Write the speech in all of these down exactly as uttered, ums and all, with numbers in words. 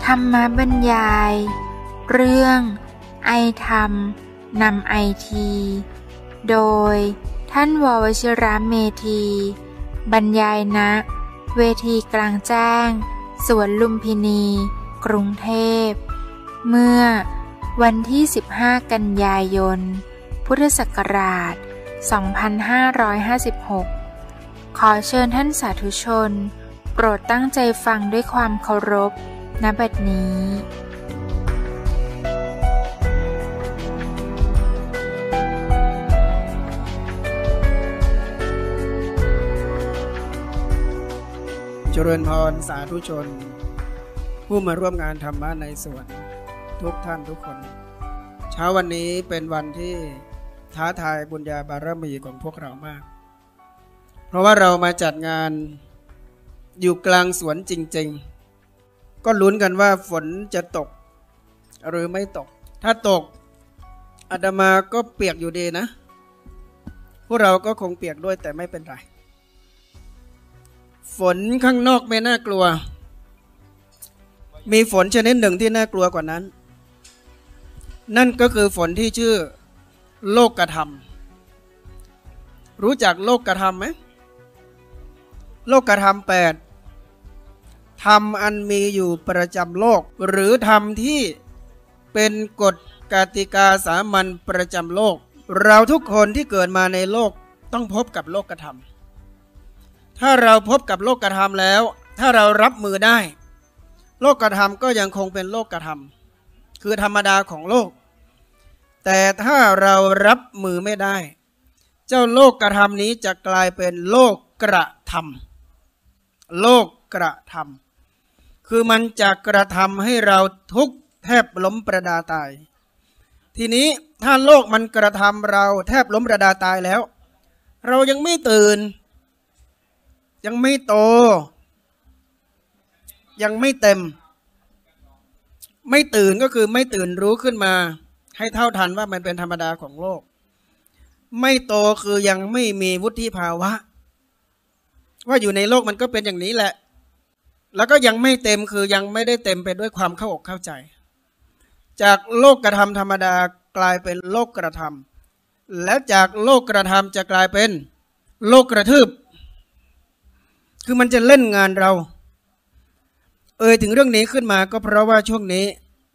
ธรรมบรรยายเรื่องไอธรรมนำไอทีโดยท่านววชิระเมธีบรรยายณเวทีกลางแจ้งสวนลุมพินีกรุงเทพเมื่อวันที่สิบห้ากันยายนพุทธศักราชสองพันห้าร้อยห้าสิบหกขอเชิญท่านสาธุชนโปรดตั้งใจฟังด้วยความเคารพณบัดนี้เจริญพรสาธุชนผู้มาร่วมงานธรรมะในสวนทุกท่านทุกคนเช้าวันนี้เป็นวันที่ท้าทายบุญญาบารมีของพวกเรามากเพราะว่าเรามาจัดงานอยู่กลางสวนจริงๆก็ลุ้นกันว่าฝนจะตกหรือไม่ตกถ้าตกอาตมาก็เปียกอยู่ดีนะพวกเราก็คงเปียกด้วยแต่ไม่เป็นไรฝนข้างนอกไม่น่ากลัวมีฝนชนิดหนึ่งที่น่ากลัวกว่านั้นนั่นก็คือฝนที่ชื่อโลกธรรมรู้จักโลกธรรมไหมโลกธรรมแปดธรรมอันมีอยู่ประจำโลกหรือธรรมที่เป็นกฎกติกาสามัญประจำโลกเราทุกคนที่เกิดมาในโลกต้องพบกับโลกธรรมถ้าเราพบกับโลกธรรมแล้วถ้าเรารับมือได้โลกธรรมก็ยังคงเป็นโลกธรรมคือธรรมดาของโลกแต่ถ้าเรารับมือไม่ได้เจ้าโลกธรรมนี้จะกลายเป็นโลกกระทำโลกกระทำคือมันจะกระทำให้เราทุกข์แทบล้มประดาตายทีนี้ถ้าโลกมันกระทำเราแทบล้มประดาตายแล้วเรายังไม่ตื่นยังไม่โตยังไม่เต็มไม่ตื่นก็คือไม่ตื่นรู้ขึ้นมาให้เท่าทันว่ามันเป็นธรรมดาของโลกไม่โตคือยังไม่มีวุฒิภาวะว่าอยู่ในโลกมันก็เป็นอย่างนี้แหละแล้วก็ยังไม่เต็มคือยังไม่ได้เต็มไปด้วยความเข้าอกเข้าใจจากโลกกระทำธรรมดากลายเป็นโลกกระทำและจากโลกกระทำจะกลายเป็นโลกกระทืบคือมันจะเล่นงานเราเอ่ยถึงเรื่องนี้ขึ้นมาก็เพราะว่าช่วงนี้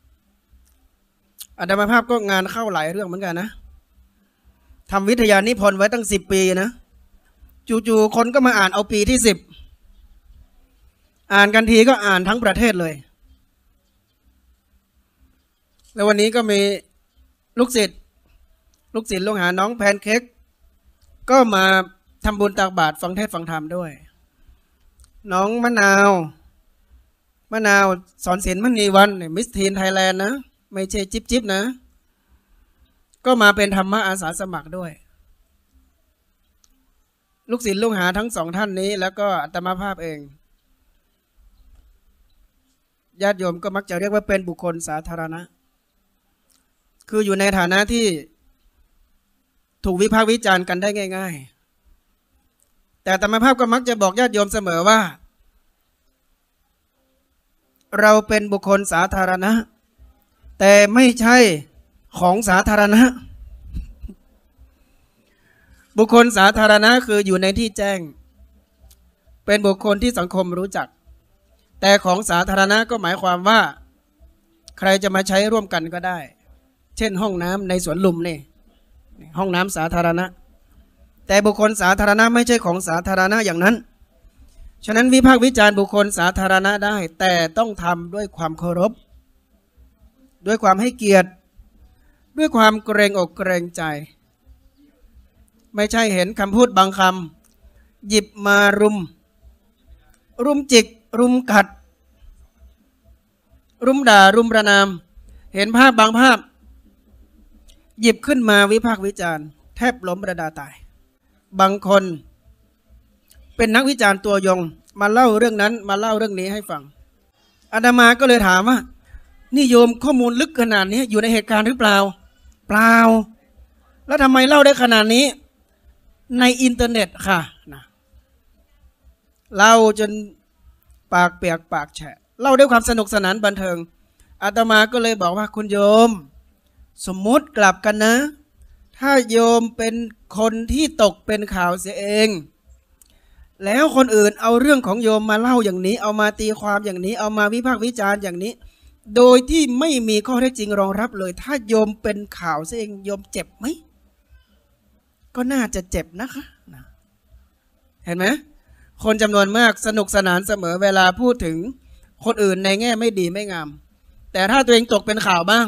อาตมาภาพก็งานเข้าหลายเรื่องเหมือนกันนะทำวิทยานิพนธ์ไว้ตั้งสิบปีนะจู่ๆคนก็มาอ่านเอาปีที่สิบอ่านกันทีก็อ่านทั้งประเทศเลยแล้ววันนี้ก็มีลูกศิษย์ลูกศิษย์ลูกหาน้องแพนเค้กก็มาทำบุญตักบาตรฟังเทศน์ฟังธรรมด้วยน้องมะนาวมะนาวสอนศิลป์มณีวันมิสทีนไทยแลนด์นะไม่ใช่จิ๊บจิ๊บนะก็มาเป็นธรรมะอาสาสมัครด้วยลูกศิษย์ลูกหาทั้งสองท่านนี้แล้วก็อาตมาภาพเองญาติโยมก็มักจะเรียกว่าเป็นบุคคลสาธารณะคืออยู่ในฐานะที่ถูกวิพากษ์วิจารณ์กันได้ง่ายๆแต่อาตมาภาพก็มักจะบอกญาติโยมเสมอว่าเราเป็นบุคคลสาธารณะแต่ไม่ใช่ของสาธารณะบุคคลสาธารณะคืออยู่ในที่แจ้งเป็นบุคคลที่สังคมรู้จักแต่ของสาธารณะก็หมายความว่าใครจะมาใช้ร่วมกันก็ได้เช่นห้องน้ำในสวนลุมนี่ห้องน้ำสาธารณะแต่บุคคลสาธารณะไม่ใช่ของสาธารณะอย่างนั้นฉะนั้นวิพากษ์วิจารณ์บุคคลสาธารณะได้แต่ต้องทำด้วยความเคารพด้วยความให้เกียรติด้วยความเกรงอกเกรงใจไม่ใช่เห็นคำพูดบางคำหยิบมารุมรุมจิกรุมกัดรุมด่ารุมประนามเห็นภาพบางภาพหยิบขึ้นมาวิพากษ์วิจารณ์แทบล้มประดาตายบางคนเป็นนักวิจารณ์ตัวยงมาเล่าเรื่องนั้นมาเล่าเรื่องนี้ให้ฟังอาตมาก็เลยถามว่านี่โยมข้อมูลลึกขนาดนี้อยู่ในเหตุการณ์หรือเปล่าเปล่าแล้วทำไมเล่าได้ขนาดนี้ในอินเทอร์เน็ตค่ะนะเล่าจนปากเปียกปากแฉะเล่าด้วยความสนุกสนานบันเทิงอาตมาก็เลยบอกว่าคุณโยมสมมุติกลับกันนะถ้าโยมเป็นคนที่ตกเป็นข่าวเสียเองแล้วคนอื่นเอาเรื่องของโยมมาเล่าอย่างนี้เอามาตีความอย่างนี้เอามาวิพากษ์วิจารณ์อย่างนี้โดยที่ไม่มีข้อเท็จจริงรองรับเลยถ้าโยมเป็นข่าวเสียเองโยมเจ็บไหมก็น่าจะเจ็บนะคะนะเห็นไหมคนจำนวนมากสนุกสนานเสมอเวลาพูดถึงคนอื่นในแง่ไม่ดีไม่งามแต่ถ้าตัวเองตกเป็นข่าวบ้าง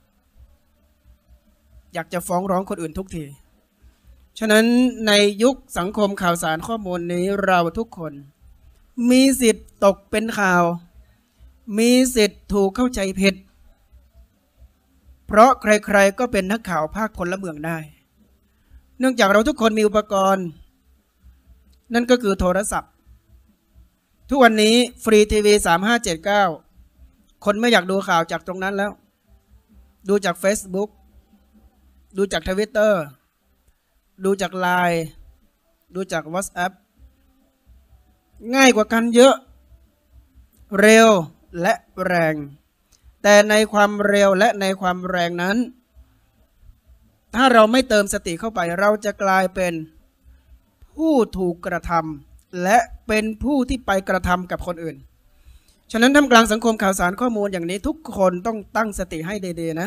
อยากจะฟ้องร้องคนอื่นทุกทีฉะนั้นในยุคสังคมข่าวสารข้อมูลนี้เราทุกคนมีสิทธิ์ตกเป็นข่าวมีสิทธิ์ถูกเข้าใจผิดเพราะใครๆก็เป็นนักข่าวภาคพลเมืองได้เนื่องจากเราทุกคนมีอุปกรณ์นั่นก็คือโทรศัพท์ทุกวันนี้ฟรีทีวีสามห้าเจ็ดเก้าคนไม่อยากดูข่าวจากตรงนั้นแล้วดูจาก Facebook ดูจาก Twitter ดูจาก ไลน์ ดูจาก WhatsApp ง่ายกว่ากันเยอะเร็วและแรงแต่ในความเร็วและในความแรงนั้นถ้าเราไม่เติมสติเข้าไปเราจะกลายเป็นผู้ถูกกระทำและเป็นผู้ที่ไปกระทำกับคนอื่นฉะนั้นท่ามกลางสังคมข่าวสารข้อมูลอย่างนี้ทุกคนต้องตั้งสติให้ดีๆนะ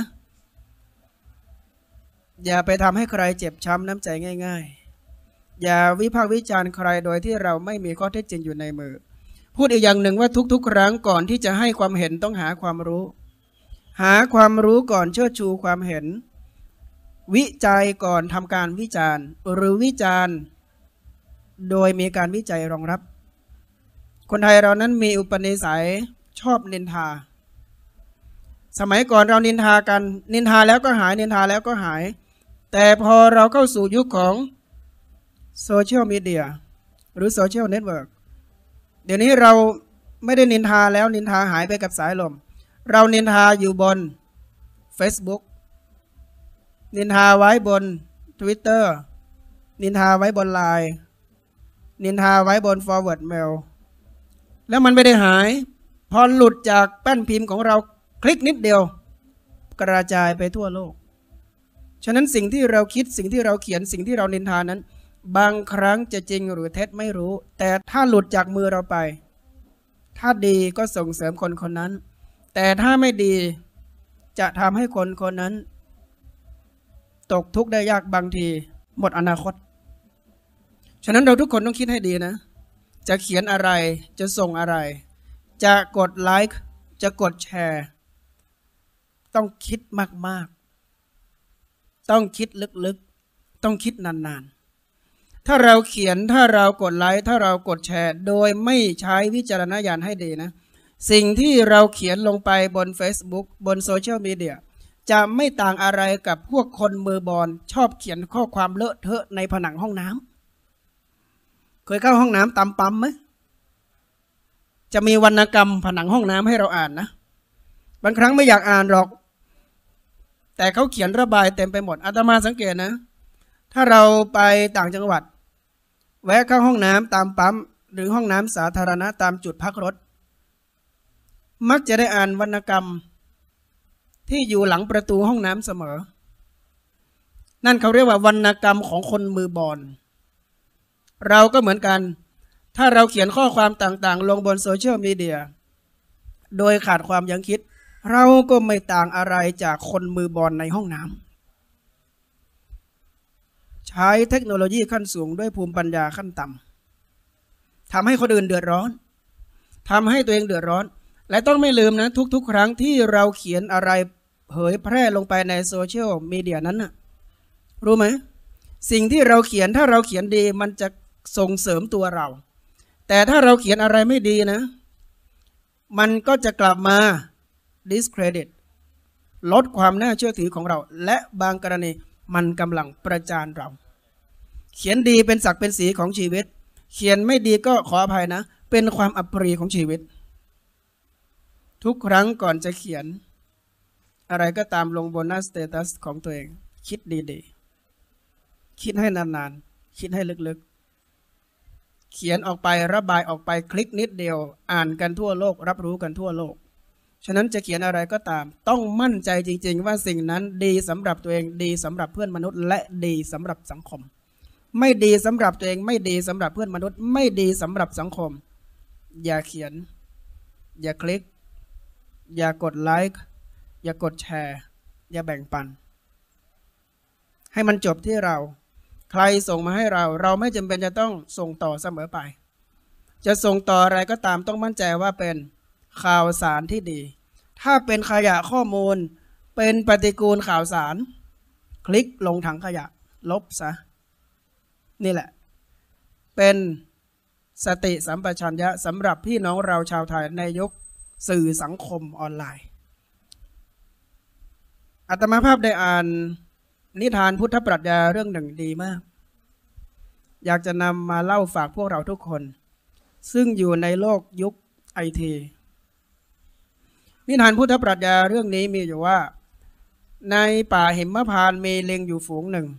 อย่าไปทำให้ใครเจ็บช้ำน้ำใจง่ายๆอย่าวิพากษ์วิจารณ์ใครโดยที่เราไม่มีข้อเท็จจริงอยู่ในมือพูดอีกอย่างหนึ่งว่าทุกๆครั้งก่อนที่จะให้ความเห็นต้องหาความรู้หาความรู้ก่อนเชิดชูความเห็นวิจัยก่อนทำการวิจารณ์หรือวิจารณ์โดยมีการวิจัยรองรับคนไทยเรานั้นมีอุปนิสัยชอบนินทาสมัยก่อนเรานินทากันนินทาแล้วก็หายนินทาแล้วก็หายแต่พอเราเข้าสู่ยุคของโซเชียลมีเดียหรือโซเชียลเน็ตเวิร์กเดี๋ยวนี้เราไม่ได้นินทาแล้วนินทาหายไปกับสายลมเรานินทาอยู่บน Facebook นินทาไว้บน Twitter นินทาไว้บน ไลน์ นินทาไว้บน forward mail แล้วมันไม่ได้หายพอหลุดจากแป้นพิมพ์ของเราคลิกนิดเดียวกระจายไปทั่วโลกฉะนั้นสิ่งที่เราคิดสิ่งที่เราเขียนสิ่งที่เรานินทานั้นบางครั้งจะจริงหรือเท็จไม่รู้แต่ถ้าหลุดจากมือเราไปถ้าดีก็ส่งเสริมคนคนนั้นแต่ถ้าไม่ดีจะทำให้คนคนนั้นตกทุกข์ได้ยากบางทีหมดอนาคตฉะนั้นเราทุกคนต้องคิดให้ดีนะจะเขียนอะไรจะส่งอะไรจะกดไลค์จะกดแชร์ต้องคิดมากๆต้องคิดลึกๆต้องคิดนานๆถ้าเราเขียนถ้าเรากดไลค์ถ้าเรากดแชร์โดยไม่ใช้วิจารณญาณให้ดีนะสิ่งที่เราเขียนลงไปบน Facebook บนโซเชียลมีเดียจะไม่ต่างอะไรกับพวกคนมือบอลชอบเขียนข้อความเลอะเทอะในผนังห้องน้ำเคยเข้าห้องน้ำตามปั๊มไหมจะมีวรรณกรรมผนังห้องน้ำให้เราอ่านนะบางครั้งไม่อยากอ่านหรอกแต่เขาเขียนระบายเต็มไปหมดอาตมาสังเกตนะถ้าเราไปต่างจังหวัดแวะเข้าห้องน้ำตามปั๊มหรือห้องน้ำสาธารณะตามจุดพักรถมักจะได้อ่านวรรณกรรมที่อยู่หลังประตูห้องน้ำเสมอนั่นเขาเรียกว่าวรรณกรรมของคนมือบอลเราก็เหมือนกันถ้าเราเขียนข้อความต่างๆลงบนโซเชียลมีเดียโดยขาดความยั้งคิดเราก็ไม่ต่างอะไรจากคนมือบอลในห้องน้ำใช้เทคโนโลยีขั้นสูงด้วยภูมิปัญญาขั้นต่ำทำให้คนอื่นเดือดร้อนทำให้ตัวเองเดือดร้อนและต้องไม่ลืมนะทุกๆครั้งที่เราเขียนอะไรเผยแพร่ลงไปในโซเชียลมีเดียนั้นนะรู้ไหมสิ่งที่เราเขียนถ้าเราเขียนดีมันจะส่งเสริมตัวเราแต่ถ้าเราเขียนอะไรไม่ดีนะมันก็จะกลับมา discredit ลดความน่าเชื่อถือของเราและบางกรณีมันกำลังประจานเราเขียนดีเป็นศักดิ์เป็นสีของชีวิตเขียนไม่ดีก็ขออภัยนะเป็นความอัปรีของชีวิตทุกครั้งก่อนจะเขียนอะไรก็ตามลงบนหน้าสเตตัสของตัวเองคิดดีๆคิดให้นานๆคิดให้ลึกๆเขียนออกไประบายออกไปคลิกนิดเดียวอ่านกันทั่วโลกรับรู้กันทั่วโลกฉะนั้นจะเขียนอะไรก็ตามต้องมั่นใจจริงๆว่าสิ่งนั้นดีสำหรับตัวเองดีสำหรับเพื่อนมนุษย์และดีสำหรับสังคมไม่ดีสำหรับตัวเองไม่ดีสำหรับเพื่อนมนุษย์ไม่ดีสำหรับสังคมอย่าเขียนอย่าคลิกอย่ากดไลค์อย่ากดแชร์อย่าแบ่งปันให้มันจบที่เราใครส่งมาให้เราเราไม่จำเป็นจะต้องส่งต่อเสมอไปจะส่งต่ออะไรก็ตามต้องมั่นใจว่าเป็นข่าวสารที่ดีถ้าเป็นขยะข้อมูลเป็นปฏิกูลข่าวสารคลิกลงถังขยะลบซะนี่แหละเป็นสติสัมปชัญญะสำหรับพี่น้องเราชาวไทยในยุคสื่อสังคมออนไลน์อาตมาภาพได้อ่านนิทานพุทธปรัชญาเรื่องหนึ่งดีมากอยากจะนำมาเล่าฝากพวกเราทุกคนซึ่งอยู่ในโลกยุคไอทีนิทานพุทธปรัชญาเรื่องนี้มีอยู่ว่าในป่าหิมพานต์มีลิงอยู่ฝูงหนึ่ง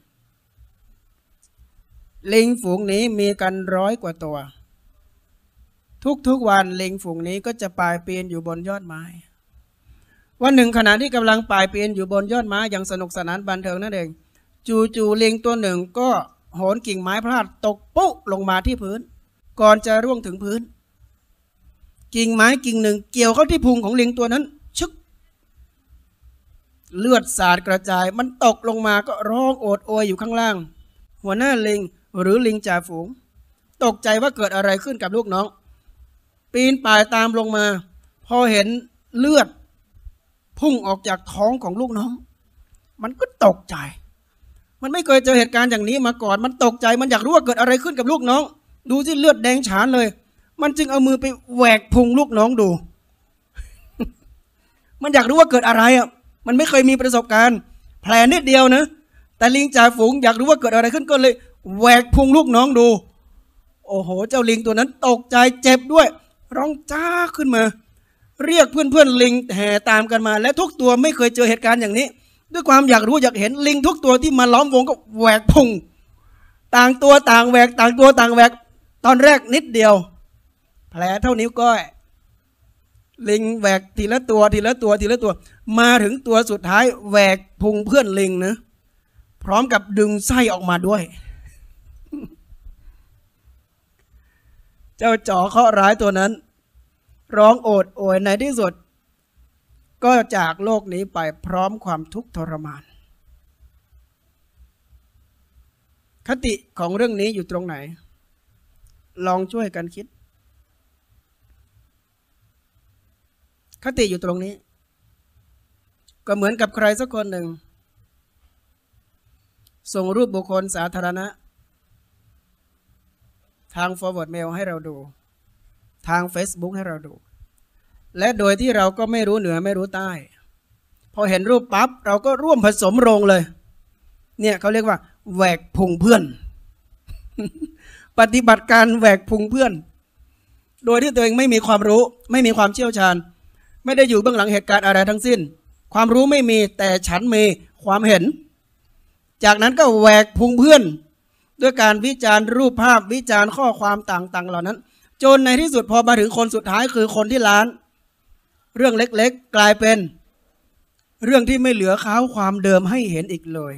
ลิงฝูงนี้มีกันร้อยกว่าตัวทุกๆวันลิงฝูงนี้ก็จะป่ายปีนอยู่บนยอดไม้วันหนึ่งขณะที่กำลังป่ายปีนอยู่บนยอดไม้อย่างสนุกสนานบันเทิงนั่นเองจู่ๆลิงตัวหนึ่งก็โหนกิ่งไม้พลาดตกปุ๊ลงมาที่พื้นก่อนจะร่วงถึงพื้นกิ่งไม้กิ่งหนึ่งเกี่ยวเข้าที่พุงของลิงตัวนั้นชึกเลือดสาดกระจายมันตกลงมาก็ร้องโอดโอยอยู่ข้างล่างหัวหน้าลิงหรือลิงจ่าฝูงตกใจว่าเกิดอะไรขึ้นกับลูกน้องปีนป่ายตามลงมาพอเห็นเลือดพุ่งออกจากท้องของลูกน้องมันก็ตกใจมันไม่เคยเจอเหตุการณ์อย่างนี้มาก่อนมันตกใจมันอยากรู้ว่าเกิดอะไรขึ้นกับลูกน้องดูสิเลือดแดงฉานเลยมันจึงเอามือไปแหวกพุงลูกน้องดู มันอยากรู้ว่าเกิดอะไรอ่ะมันไม่เคยมีประสบการณ์แผลนิดเดียวนะแต่ลิงจ่าฝูงอยากรู้ว่าเกิดอะไรขึ้นก็เลยแหวกพุงลูกน้องดูโอ้โหเจ้าลิงตัวนั้นตกใจเจ็บด้วยร้องจ้าขึ้นมาเรียกเพื่อนๆลิงแห่ตามกันมาและทุกตัวไม่เคยเจอเหตุการณ์อย่างนี้ด้วยความอยากรู้อยากเห็นลิงทุกตัวที่มาล้อมวงก็แหวกพุงต่างตัวต่างแหวกต่างตัวต่างแหวกตอนแรกนิดเดียวแผลเท่านิ้วก้อยลิงแหวกทีละตัวทีละตัวทีละตัวมาถึงตัวสุดท้ายแหวกพุงเพื่อนลิงนะพร้อมกับดึงไส้ออกมาด้วย เจ้าจ๋อเคราะห์ร้ายตัวนั้นร้องโอดโอยในที่สุดก็จากโลกนี้ไปพร้อมความทุกข์ทรมานคติของเรื่องนี้อยู่ตรงไหนลองช่วยกันคิดคติอยู่ตรงนี้ก็เหมือนกับใครสักคนหนึ่งส่งรูปบุคคลสาธารณะทาง forward mail ให้เราดูทาง Facebook ให้เราดูและโดยที่เราก็ไม่รู้เหนือไม่รู้ใต้พอเห็นรูปปั๊บเราก็ร่วมผสมโรงเลยเนี่ยเขาเรียกว่าแหวกพุงเพื่อน ปฏิบัติการแหวกพุงเพื่อนโดยที่ตัวเองไม่มีความรู้ไม่มีความเชี่ยวชาญไม่ได้อยู่เบื้องหลังเหตุการณ์อะไรทั้งสิ้นความรู้ไม่มีแต่ฉันมีความเห็นจากนั้นก็แหวกพุงเพื่อนด้วยการวิจารณ์รูปภาพวิจารณ์ข้อความต่างๆเหล่านั้นจนในที่สุดพอมาถึงคนสุดท้ายคือคนที่ล้านเรื่องเล็กๆกลายเป็นเรื่องที่ไม่เหลือค้าวความเดิมให้เห็นอีกเลย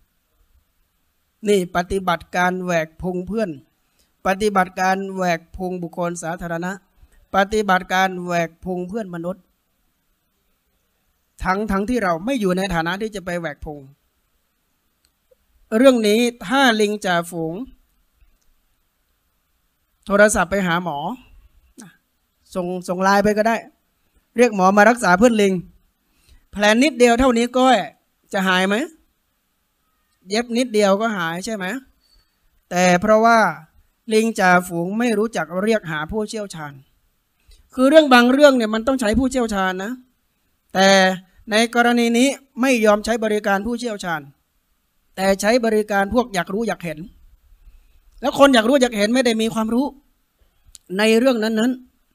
นี่ปฏิบัติการแหวกพุงเพื่อนปฏิบัติการแหวกพุงบุคคลสาธารณะปฏิบัติการแหวกพุงเพื่อนมนุษย์ทั้งทั้งที่เราไม่อยู่ในฐานะที่จะไปแหวกพุงเรื่องนี้ถ้าลิงจ่าฝูงโทรศัพท์ไปหาหมอส่งส่งไลน์ไปก็ได้เรียกหมอมารักษาเพื่อนลิงแผลนิดเดียวเท่านี้ก็จะหายไหมเย็บนิดเดียวก็หายใช่ไหมแต่เพราะว่าลิงจ่าฝูงไม่รู้จักเรียกหาผู้เชี่ยวชาญคือเรื่องบางเรื่องเนี่ยมันต้องใช้ผู้เชี่ยวชาญนะแต่ในกรณีนี้ไม่ยอมใช้บริการผู้เชี่ยวชาญแต่ใช้บริการพวกอยากรู้อยากเห็นแล้วคนอยากรู้อยากเห็นไม่ได้มีความรู้ในเรื่องนั้น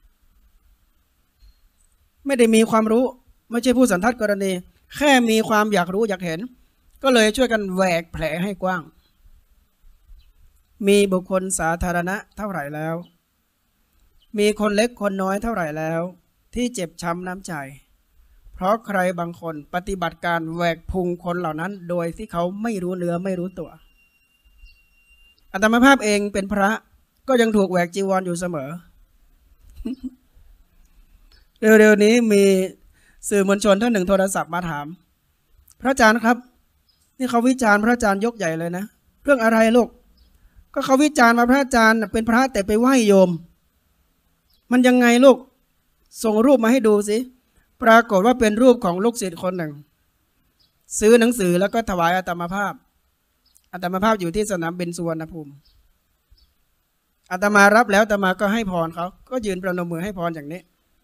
ๆไม่ได้มีความรู้ไม่ใช่ผู้สันทัดกรณีแค่มีความอยากรู้อยากเห็นก็เลยช่วยกันแหวกแผลให้กว้างมีบุคคลสาธารณะเท่าไหร่แล้วมีคนเล็กคนน้อยเท่าไหร่แล้วที่เจ็บช้ำน้ำใจเพราะใครบางคนปฏิบัติการแหวกพุงคนเหล่านั้นโดยที่เขาไม่รู้เนื้อไม่รู้ตัวอาตมาภาพเองเป็นพระก็ยังถูกแหวกจีวร อ, อยู่เสมอ เร็วๆนี้มีสื่อมวลชนท่านหนึ่งโทรศัพท์มาถามพระอาจารย์ครับนี่เขาวิจารณ์พระอาจารย์ยกใหญ่เลยนะเรื่องอะไรลูกก็เขาวิจารณ์มาพระอาจารย์เป็นพระแต่ไปไหว้โยมมันยังไงลูกส่งรูปมาให้ดูสิปรากฏว่าเป็นรูปของลูกศิษย์คนหนึ่งซื้อหนังสือแล้วก็ถวายอาตมาภาพอาตมาภาพอยู่ที่สนามบินสุวรรณภูมิอาตมารับแล้วอาตมาก็ให้พรเขาก็ยืนประนมมือให้พรอย่างนี้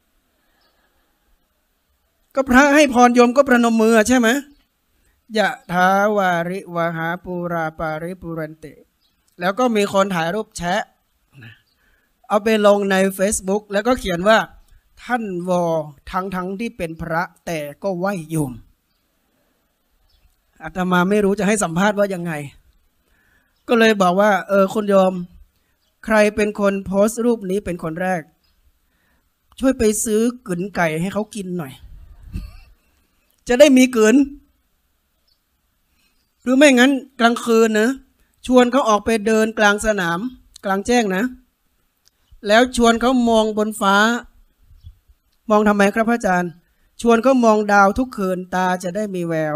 ก็พระให้พรโยมก็ประนมมือใช่ไหมยะถาวาริวหาปูราปาริปุเรนติแล้วก็มีคนถ่ายรูปแชะเอาไปลงใน Facebook แล้วก็เขียนว่าท่านวอทั้งทั้งที่เป็นพระแต่ก็ไหว้โยมอาตมาไม่รู้จะให้สัมภาษณ์ว่ายังไงก็เลยบอกว่าเออคุณโยมใครเป็นคนโพสต์รูปนี้เป็นคนแรกช่วยไปซื้อกลืนไก่ให้เขากินหน่อยจะได้มีกลืนหรือไม่งั้นกลางคืนนะชวนเขาออกไปเดินกลางสนามกลางแจ้งนะแล้วชวนเขามองบนฟ้ามองทำไมครับพระอาจารย์ชวนเขามองดาวทุกคืนตาจะได้มีแวว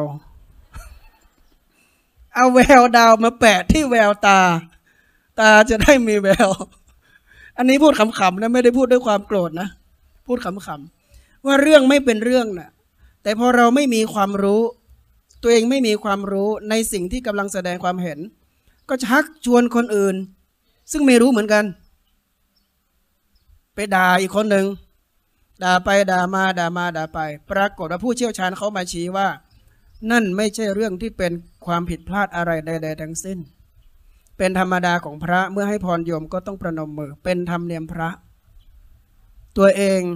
เอาแววดาวมาแปะที่แววตาตาจะได้มีแววอันนี้พูดขำๆนะไม่ได้พูดด้วยความโกรธนะพูดขำๆว่าเรื่องไม่เป็นเรื่องนะแต่พอเราไม่มีความรู้ตัวเองไม่มีความรู้ในสิ่งที่กำลังแสดงความเห็นก็ชักชวนคนอื่นซึ่งไม่รู้เหมือนกันไปด่าอีกคนหนึ่งด่าไปด่ามาด่ามาด่าไปปรากฏว่าผู้เชี่ยวชาญเขามาชี้ว่านั่นไม่ใช่เรื่องที่เป็นความผิดพลาดอะไรใดๆทั้งสิ้นเป็นธรรมดาของพระเมื่อให้พรโยมก็ต้องประนมมือเป็นธรรมเนียมพระตัวเอง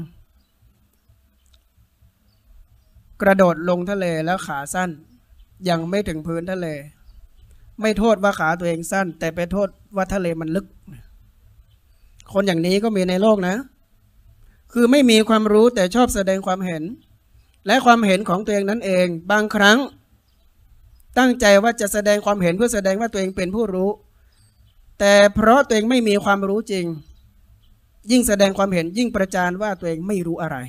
กระโดดลงทะเลแล้วขาสั้นยังไม่ถึงพื้นทะเลไม่โทษว่าขาตัวเองสั้นแต่ไปโทษว่าทะเลมันลึกคนอย่างนี้ก็มีในโลกนะคือไม่มีความรู้แต่ชอบแสดงความเห็นและความเห็นของตัวเองนั้นเองบางครั้งตั้งใจว่าจะแสดงความเห็นเพื่อแสดงว่าตัวเองเป็นผู้รู้แต่เพราะตัวเองไม่มีความรู้จริงยิ่งแสดงความเห็นยิ่งประจานว่าตัวเองไม่รู้อะไร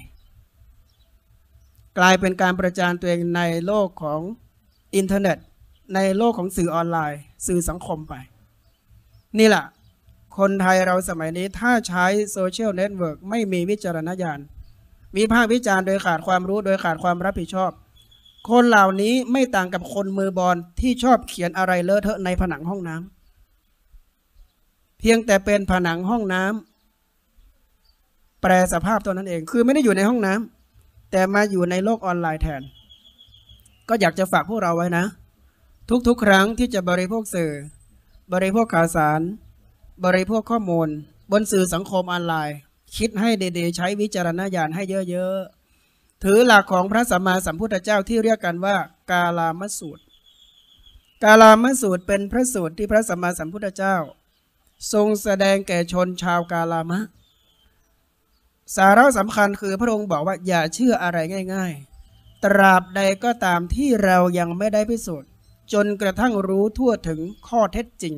กลายเป็นการประจานตัวเองในโลกของอินเทอร์เน็ตในโลกของสื่อออนไลน์สื่อสังคมไปนี่แหละคนไทยเราสมัยนี้ถ้าใช้โซเชียลเน็ตเวิร์กไม่มีวิจารณญาณวิพากษ์วิจารณ์โดยขาดความรู้โดยขาดความรับผิดชอบคนเหล่านี้ไม่ต่างกับคนมือบอลที่ชอบเขียนอะไรเลอะเทอะในผนังห้องน้ำเพียงแต่เป็นผนังห้องน้ำแปรสภาพตัวนั้นเองคือไม่ได้อยู่ในห้องน้ำแต่มาอยู่ในโลกออนไลน์แทนก็อยากจะฝากพวกเราไว้นะทุกๆครั้งที่จะบริโภคสื่อบริโภคข่าวสารบริโภคข้อมูลบนสื่อสังคมออนไลน์คิดให้ดีๆใช้วิจารณญาณให้เยอะๆถือหลักของพระสัมมาสัมพุทธเจ้าที่เรียกกันว่ากาลามสูตรกาลามสูตรเป็นพระสูตรที่พระสัมมาสัมพุทธเจ้าทรงแสดงแก่ชนชาวกาลามะสาระสำคัญคือพระองค์บอกว่าอย่าเชื่ออะไรง่ายๆตราบใดก็ตามที่เรายังไม่ได้พิสูจน์จนกระทั่งรู้ทั่วถึงข้อเท็จจริง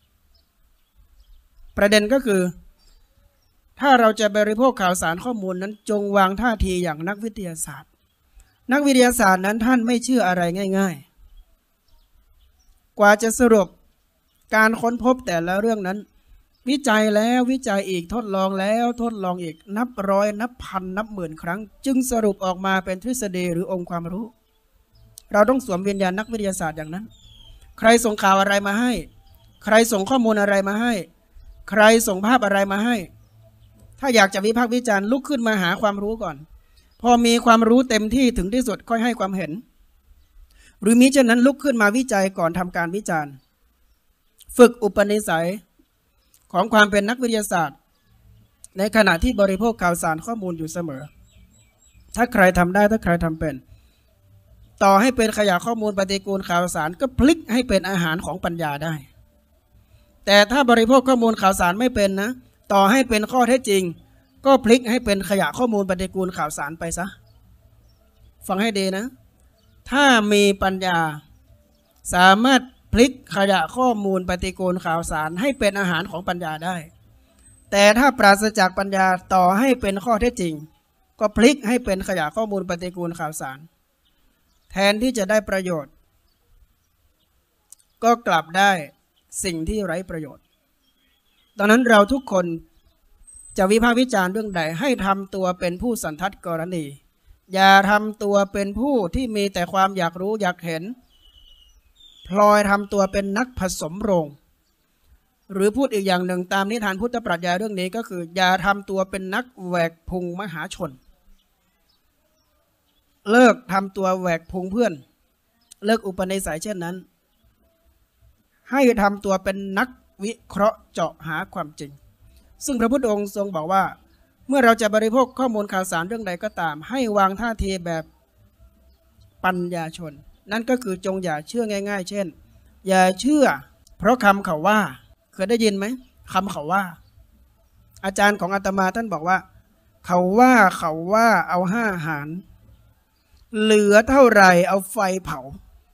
ประเด็นก็คือถ้าเราจะบริโภคข่าวสารข้อมูลนั้นจงวางท่าทีอย่างนักวิทยาศาสตร์นักวิทยาศาสตร์นั้นท่านไม่เชื่ออะไรง่ายๆกว่าจะสรุปการค้นพบแต่ละเรื่องนั้นวิจัยแล้ววิจัยอีกทดลองแล้วทดลองอีกนับร้อยนับพันนับหมื่นครั้งจึงสรุปออกมาเป็นทฤษฎีหรือองค์ความรู้เราต้องสวมวิญญาณนักวิทยาศาสตร์อย่างนั้นใครส่งข่าวอะไรมาให้ใครส่งข้อมูลอะไรมาให้ใครส่งภาพอะไรมาให้ถ้าอยากจะวิพากษ์วิจารณ์ลุกขึ้นมาหาความรู้ก่อนพอมีความรู้เต็มที่ถึงที่สุดค่อยให้ความเห็นหรือมิฉะนั้นลุกขึ้นมาวิจัยก่อนทำการวิจารณ์ฝึกอุปนิสัยของความเป็นนักวิทยาศาสตร์ในขณะที่บริโภคข่าวสารข้อมูลอยู่เสมอถ้าใครทำได้ถ้าใครทำเป็นต่อให้เป็นขยะข้อมูลปฏิกูลข่าวสารก็พลิกให้เป็นอาหารของปัญญาได้แต่ถ้าบริโภคข้อมูลข่าวสารไม่เป็นนะต่อให้เป็นข้อเท็จจริงก็พลิกให้เป็นขยะข้อมูลปฏิกูลข่าวสารไปซะฟังให้ดีนะถ้ามีปัญญาสามารถพลิกขยะข้อมูลปฏิกูลข่าวสารให้เป็นอาหารของปัญญาได้แต่ถ้าปราศจากปัญญาต่อให้เป็นข้อเท็จจริงก็พลิกให้เป็นขยะข้อมูลปฏิกูลข่าวสารแทนที่จะได้ประโยชน์ก็กลับได้สิ่งที่ไร้ประโยชน์ดังนั้นเราทุกคนจะวิพากษ์วิจารณ์เรื่องใดให้ทำตัวเป็นผู้สันทัดกรณีอย่าทำตัวเป็นผู้ที่มีแต่ความอยากรู้อยากเห็นพลอยทำตัวเป็นนักผสมโรงหรือพูดอีกอย่างหนึ่งตามนิทานพุทธปรัชญาเรื่องนี้ก็คืออย่าทำตัวเป็นนักแหวกพุงมหาชนเลิกทำตัวแหวกพุงเพื่อนเลิกอุปนิสัยเช่นนั้นให้ทำตัวเป็นนักวิเคราะห์เจาะหาความจริงซึ่งพระพุทธองค์ทรงบอกว่าเมื่อเราจะบริโภคข้อมูลข่าวสารเรื่องใดก็ตามให้วางท่าทีแบบปัญญาชนนั่นก็คือจงอย่าเชื่อง่ายๆเช่นอย่าเชื่อเพราะคำเขาว่าเคยได้ยินไหมคำเขาว่าอาจารย์ของอาตมาท่านบอกว่าเขาว่าเขาว่าเอาห้าหารเหลือเท่าไหร่เอาไฟเผา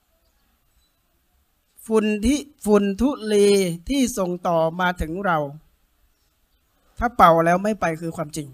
ฝุ่นที่ฝุ่นทุลีที่ส่งต่อมาถึงเราถ้าเป่าแล้วไม่ไปคือความจริง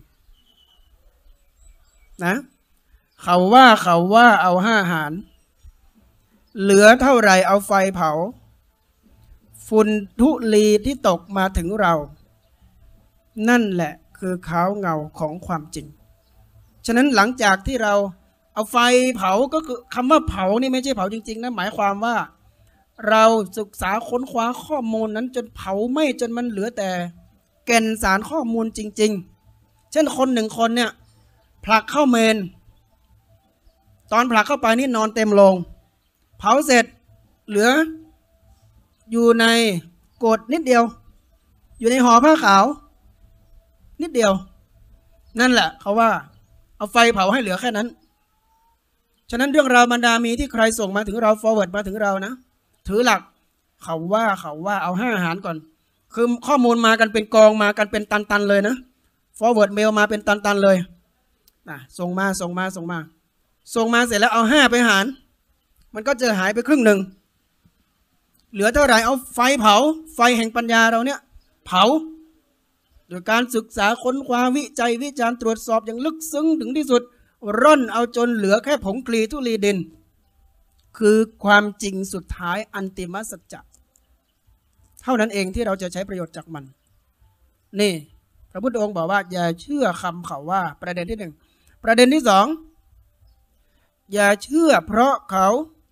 นะเขาว่าเขาว่าเอาห้าหารเหลือเท่าไหร่เอาไฟเผาฝุ่นทุลีที่ตกมาถึงเรานั่นแหละคือขาวเงาของความจริงฉะนั้นหลังจากที่เราเอาไฟเผาก็คือคำว่าเผานี่ไม่ใช่เผาจริงๆนะหมายความว่าเราศึกษาค้นคว้าข้อมูลนั้นจนเผาไหม้จนมันเหลือแต่แก่นสารข้อมูลจริงๆเช่นคนหนึ่งคนเนี่ยผลักเข้าเมนตอนผลักเข้าไปนี่นอนเต็มโลงเผาเสร็จเหลืออยู่ในโกรธนิดเดียวอยู่ในห่อผ้าขาวนิดเดียวนั่นแหละเขาว่าเอาไฟเผาให้เหลือแค่นั้นฉะนั้นเรื่องราวบรรดามีที่ใครส่งมาถึงเรา forward มาถึงเรานะถือหลักเขาว่าเขาว่าเอาห้าอาหารก่อนคือข้อมูลมากันเป็นกองมากันเป็นตันๆเลยนะ forward mail มาเป็นตันๆเลยนะส่งมาส่งมาส่งมาส่งมาเสร็จแล้วเอาห้าไปหารมันก็จะหายไปครึ่งหนึ่งเหลือเท่าไหร่เอาไฟเผาไฟแห่งปัญญาเราเนี่ยเผาโดยการศึกษาค้นคว้าวิจัยวิจารณ์ตรวจสอบอย่างลึกซึ้งถึงที่สุดร่อนเอาจนเหลือแค่ผงกลีทุลีดินคือความจริงสุดท้ายอันติมสัจจะเท่านั้นเองที่เราจะใช้ประโยชน์จากมันนี่พระพุทธองค์บอกว่าอย่าเชื่อคำเขาว่าประเด็นที่หนึ่งประเด็นที่สองอย่าเชื่อเพราะเขา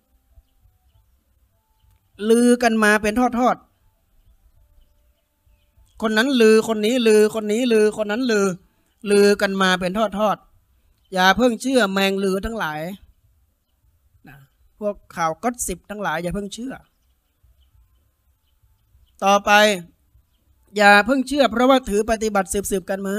ลือกันมาเป็นทอดๆคนนั้นลือคนนี้ลือคนนี้ลือคนนั้นลือลือกันมาเป็นทอดๆอย่าเพิ่งเชื่อแมงลือทั้งหลายนะพวกข่าวก็สิบทั้งหลายอย่าเพิ่งเชื่อต่อไปอย่าเพิ่งเชื่อเพราะว่าถือปฏิบัติสืบๆกันมา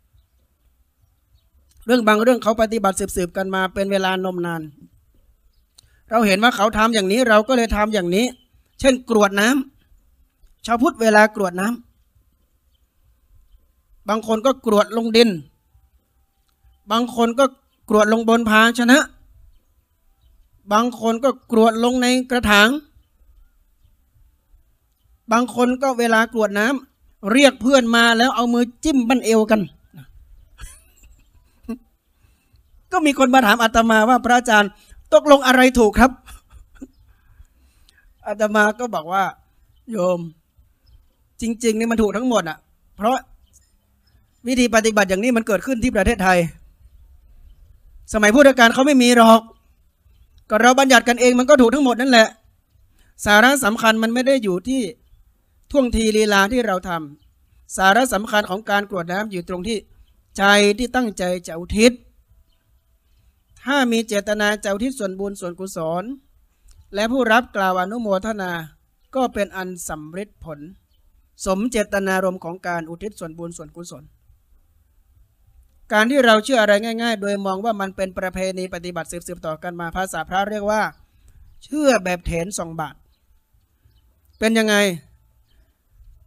เรื่องบางเรื่องเขาปฏิบัติสืบๆกันมาเป็นเวลานมนานเราเห็นว่าเขาทำอย่างนี้เราก็เลยทำอย่างนี้เช่นกรวดน้ำชาวพุทธเวลากรวดน้ำบางคนก็กรวดลงดินบางคนก็กรวดลงบนภาชนะบางคนก็กรวดลงในกระถางบางคนก็เวลากรวดน้ำเรียกเพื่อนมาแล้วเอามือจิ้มบั้นเอวกันก็มีคนมาถามอาตมาว่าพระอาจารย์ตกลงอะไรถูกครับอาตมาก็บอกว่าโยมจริงๆนี่มันถูกทั้งหมดอ่ะเพราะวิธีปฏิบัติอย่างนี้มันเกิดขึ้นที่ประเทศไทยสมัยพุทธกาลเขาไม่มีหรอกก็เราบัญญัติกันเองมันก็ถูกทั้งหมดนั่นแหละสาระสำคัญมันไม่ได้อยู่ที่ท่วงทีลีลาที่เราทำสาระสำคัญของการกรวดน้ำอยู่ตรงที่ใจที่ตั้งใจจะอุทิศถ้ามีเจตนาจะอุทิศส่วนบุญส่วนกุศลและผู้รับกล่าวอนุโมทนาก็เป็นอันสำเร็จผลสมเจตนารมณ์ของการอุทิศส่วนบุญส่วนกุศลการที่เราเชื่ออะไรง่ายๆโดยมองว่ามันเป็นประเพณีปฏิบัติสืบๆต่อกันมาภาษาพระเรียกว่าเชื่อแบบเถนสองบาทเป็นยังไง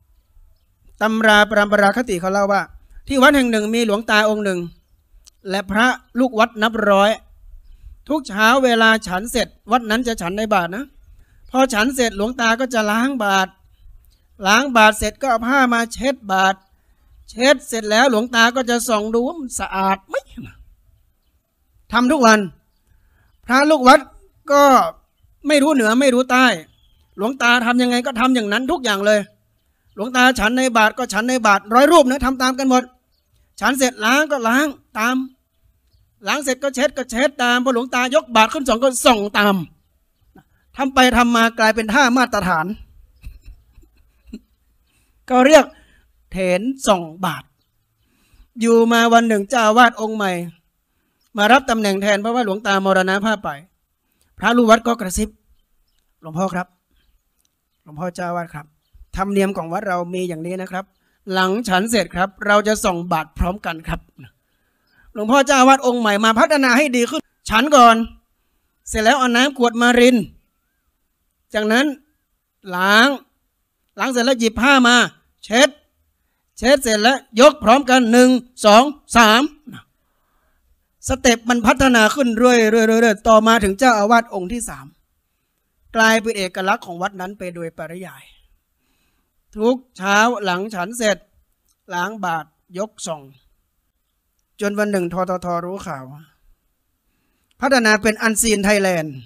ตำราปรามปราคติเขาเล่าว่าที่วัดแห่งหนึ่งมีหลวงตาองค์หนึ่งและพระลูกวัดนับร้อยทุกเช้าเวลาฉันเสร็จวัดนั้นจะฉันในบาตรนะพอฉันเสร็จหลวงตาก็จะล้างบาตรล้างบาตรเสร็จก็เอาผ้ามาเช็ดบาตรเช็ดเสร็จแล้วหลวงตาก็จะส่องดูว่ามันสะอาดไหมทำทุกวันพระลูกวัดก็ไม่รู้เหนือไม่รู้ใต้หลวงตาทำยังไงก็ทำอย่างนั้นทุกอย่างเลยหลวงตาฉันในบาตรก็ฉันในบาตรร้อยรูปนะทำตามกันหมดฉันเสร็จล้างก็ล้างตามล้างเสร็จก็เช็ดก็เช็ดตามพอหลวงตายกบาตรขึ้นส่องก็ส่องตามทำไปทำมากลายเป็นท่ามาตรฐานก็เรียกเถนส่องบาตรอยู่มาวันหนึ่งเจ้าอาวาสองค์ใหม่มารับตำแหน่งแทนเพราะว่าหลวงตามรณภาพไปพระลูกวัดก็กระซิบหลวงพ่อครับหลวงพ่อเจ้าอาวาสครับธรรมเนียมของวัดเรามีอย่างนี้นะครับหลังฉันเสร็จครับเราจะส่องบาตรพร้อมกันครับหลวงพ่อเจ้าอาวาสองค์ใหม่มาพัฒนาให้ดีขึ้นฉันก่อนเสร็จแล้วเอาน้ำกวดมารินจากนั้นล้างล้างเสร็จแล้วหยิบผ้ามาเช็ดเช็ดเสร็จแล้วยกพร้อมกันหนึ่งสองสามสเต็ปมันพัฒนาขึ้นเรื่อยๆเรื่อยๆต่อมาถึงเจ้าอาวาสองค์ที่สามกลายเป็นเอกลักษณ์ของวัดนั้นไปโดยปริยายทุกเช้าหลังฉันเสร็จล้างบาตรยกส่องจนวันหนึ่งทททรู้ข่าวพัฒนาเป็นอันซีนไทยแลนด์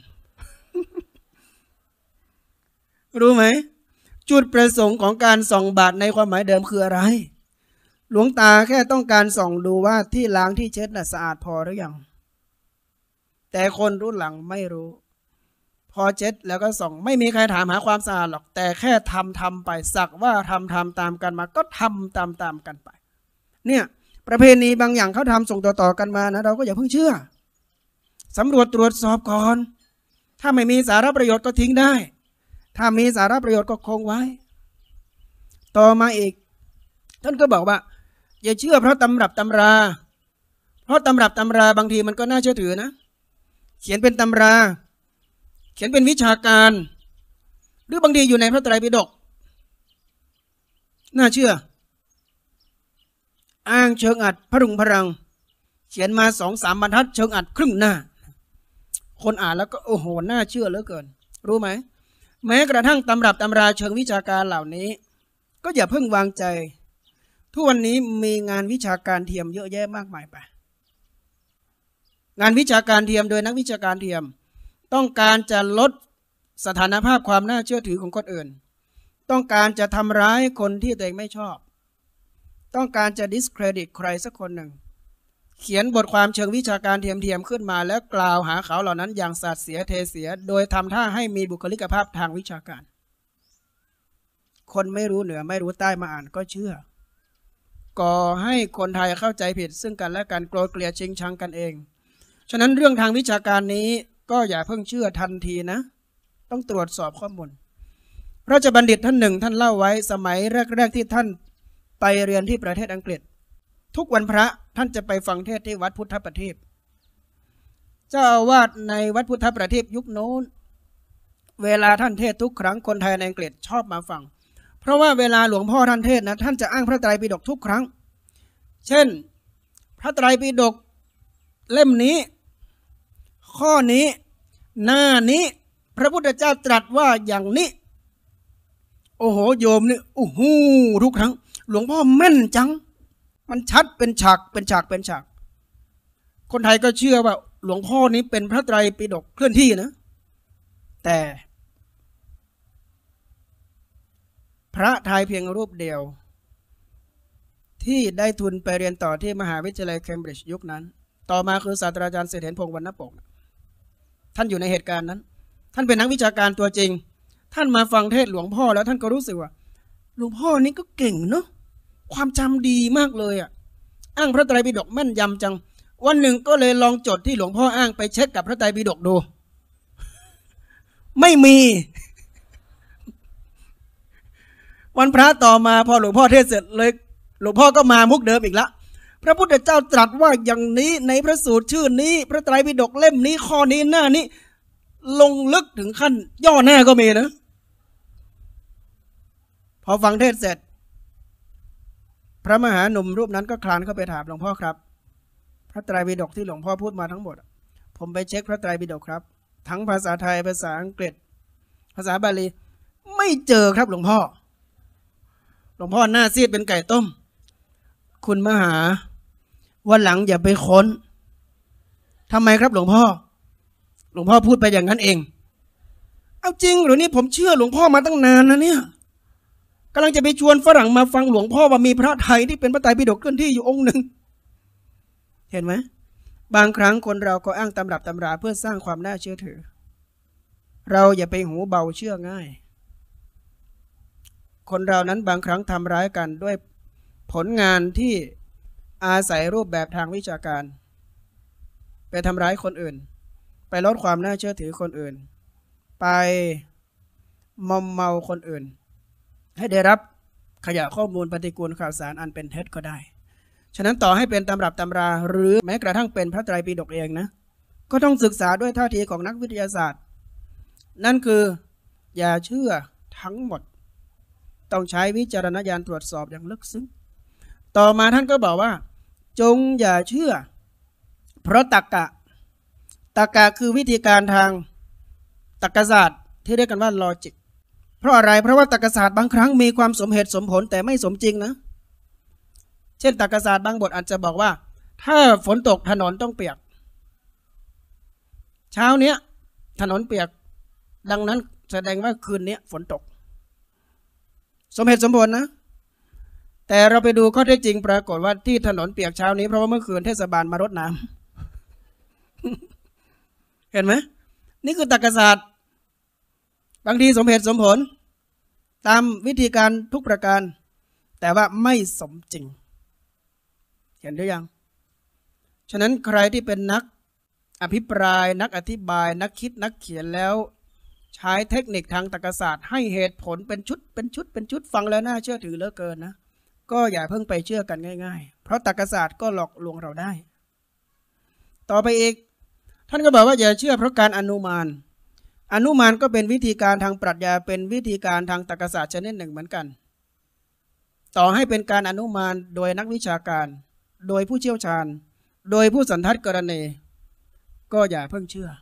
รู้ไหมจุดประสงค์ของการส่องบาตรในความหมายเดิมคืออะไรหลวงตาแค่ต้องการส่องดูว่าที่ล้างที่เช็ดน่ะสะอาดพอหรือยังแต่คนรุ่นหลังไม่รู้พอเช็ดแล้วก็ส่องไม่มีใครถามหาความสะอาดหรอกแต่แค่ทำทำไปสักว่าทำทำตามกันมาก็ทำตามตามกันไปเนี่ยประเพณีบางอย่างเขาทำส่งต่อๆกันมานะเราก็อย่าเพิ่งเชื่อสำรวจตรวจสอบก่อนถ้าไม่มีสาระประโยชน์ก็ทิ้งได้ถ้ามีสาระประโยชน์ก็คงไว้ต่อมาอีกท่านก็บอกว่าอย่าเชื่อเพราะตำรับตำราเพราะตำรับตำราบางทีมันก็น่าเชื่อถือนะเขียนเป็นตำราเขียนเป็นวิชาการหรือบางทีอยู่ในพระไตรปิฎกน่าเชื่ออ้างเชิงอัดพรุงพรังเขียนมาสองสามบรรทัดเชิงอัดครึ่งหน้าคนอ่านแล้วก็โอ้โหน่าเชื่อเหลือเกินรู้ไหมแม้กระทั่งตำรับตำราเชิงวิชาการเหล่านี้ก็อย่าเพิ่งวางใจทุกวันนี้มีงานวิชาการเทียมเยอะแยะมากมายไปงานวิชาการเทียมโดยนักวิชาการเทียมต้องการจะลดสถานภาพความน่าเชื่อถือของคนอื่นต้องการจะทำร้ายคนที่ตัวเองไม่ชอบต้องการจะ discredit ใครสักคนหนึ่งเขียนบทความเชิงวิชาการเทียมๆขึ้นมาแล้วกล่าวหาเขาเหล่านั้นอย่างสาดเสียเทเสียโดยทำท่าให้มีบุคลิกภาพทางวิชาการคนไม่รู้เหนือไม่รู้ใต้มาอ่านก็เชื่อก่อให้คนไทยเข้าใจผิดซึ่งกันและกันโกรธเกลียดชิงชังกันเองฉะนั้นเรื่องทางวิชาการนี้ก็อย่าเพิ่งเชื่อทันทีนะต้องตรวจสอบข้อมูลพระเจ้าบัณฑิตท่านหนึ่งท่านเล่าไว้สมัยแรกๆที่ท่านไปเรียนที่ประเทศอังกฤษทุกวันพระท่านจะไปฟังเทศน์ที่วัดพุทธประทีปเจ้าอาวาสในวัดพุทธประทีปยุคโน้นเวลาท่านเทศน์ทุกครั้งคนไทยในอังกฤษชอบมาฟังเพราะว่าเวลาหลวงพ่อท่านเทศน์นะท่านจะอ้างพระไตรปิฎกทุกครั้งเช่นพระไตรปิฎกเล่มนี้ข้อนี้หน้านี้พระพุทธเจ้าตรัสว่าอย่างนี้โอ้โหโยมนี่โอ้โหทุกครั้งหลวงพ่อแม่นจังมันชัดเป็นฉากเป็นฉากเป็นฉากคนไทยก็เชื่อว่าหลวงพ่อนี้เป็นพระไตรปิฎกเคลื่อนที่นะแต่พระไทยเพียงรูปเดียวที่ได้ทุนไปเรียนต่อที่มหาวิทยาลัยเคมบริดจ์ยุคนั้นต่อมาคือศาสตราจารย์เสถียรพงษ์วรรณปกท่านอยู่ในเหตุการณ์นั้นท่านเป็นนักวิชาการตัวจริงท่านมาฟังเทศหลวงพ่อแล้วท่านก็รู้สึกว่าหลวงพ่อนี้ก็เก่งเนาะความจำดีมากเลยอ่ะอ้างพระไตรปิฎกแม่นยำจังวันหนึ่งก็เลยลองจดที่หลวงพ่ออ้างไปเช็คกับพระไตรปิฎกดูไม่มีวันพระต่อมาพอหลวงพ่อเทศเสร็จเลยหลวงพ่อก็มามุกเดิมอีกละพระพุทธเจ้าตรัสว่าอย่างนี้ในพระสูตรชื่อนี้พระไตรปิฎกเล่มนี้ข้อนี้หน้านี้ลงลึกถึงขั้นย่อหน้าก็มีนะพอฟังเทศเสร็จพระมหาหนุ่มรูปนั้นก็คลานเข้าไปถามหลวงพ่อครับพระไตรปิฎกที่หลวงพ่อพูดมาทั้งหมดผมไปเช็คพระไตรปิฎกครับทั้งภาษาไทยภาษาอังกฤษภาษาบาลีไม่เจอครับหลวงพ่อหลวงพ่อหน้าซีดเป็นไก่ต้มคุณมหาวันหลังอย่าไปค้นทำไมครับหลวงพ่อหลวงพ่อพูดไปอย่างนั้นเองเอาจริงหรือนี่ผมเชื่อหลวงพ่อมาตั้งนานนะเนี่ยกำลังจะไปชวนฝรั่งมาฟังหลวงพ่อว่ามีพระไทยที่เป็นพระไตรปิฎกเคลื่อนที่อยู่องค์หนึ่งเห็นไหมบางครั้งคนเราก็อ้างตำรับตำราเพื่อสร้างความน่าเชื่อถือเราอย่าไปหูเบาเชื่อง่ายคนเรานั้นบางครั้งทำร้ายกันด้วยผลงานที่อาศัยรูปแบบทางวิชาการไปทำร้ายคนอื่นไปลดความน่าเชื่อถือคนอื่นไปมอมเมาคนอื่นให้ได้รับขยะข้อมูลปฏิกูลข่าวสารอันเป็นเท็จก็ได้ฉะนั้นต่อให้เป็นตำรับตำราหรือแม้กระทั่งเป็นพระไตรปิฎกเองนะก็ต้องศึกษาด้วยท่าทีของนักวิทยาศาสตร์นั่นคืออย่าเชื่อทั้งหมดต้องใช้วิจารณญาณตรวจสอบอย่างลึกซึ้งต่อมาท่านก็บอกว่าจงอย่าเชื่อเพราะตรรกะตรรกะคือวิธีการทางตรรกศาสตร์ที่เรียกกันว่าลอจิกเพราะอะไรเพราะว่าตรรกศาสตร์บางครั้งมีความสมเหตุสมผลแต่ไม่สมจริงนะเช่นตรรกศาสตร์บางบทอาจจะบอกว่าถ้าฝนตกถนนต้องเปียกเช้าเนี้ยถนนเปียกดังนั้นแสดงว่าคืนนี้ฝนตกสมเหตุสมผลนะแต่เราไปดูข้อเท็จจริงปรากฏว่าที่ถนนเปียกเช้านี้เพราะว่าเมื่อคืนเทศบาลมารดน้ำ เห็นไหมนี่คือตรรกศาสตร์บางทีสมเหตุสมผลตามวิธีการทุกประการแต่ว่าไม่สมจริงเห็นหรือยังฉะนั้นใครที่เป็นนักอภิปรายนักอธิบายนักคิดนักเขียนแล้วใช้เทคนิคทางตรรกศาสตร์ให้เหตุผลเป็นชุดเป็นชุดเป็นชุดฟังแล้วน่าเชื่อถือเหลือเกินนะก็อย่าเพิ่งไปเชื่อกันง่ายๆเพราะตรรกศาสตร์ก็หลอกลวงเราได้ต่อไปอีกท่านก็บอกว่าอย่าเชื่อเพราะการอนุมานอนุมานก็เป็นวิธีการทางปรัชญาเป็นวิธีการทางตรรกศาสตร์ชนิดหนึ่งเหมือนกันต่อให้เป็นการอนุมานโดยนักวิชาการโดยผู้เชี่ยวชาญโดยผู้สันทัดกรณีก็อย่าเพิ่งเชื่อ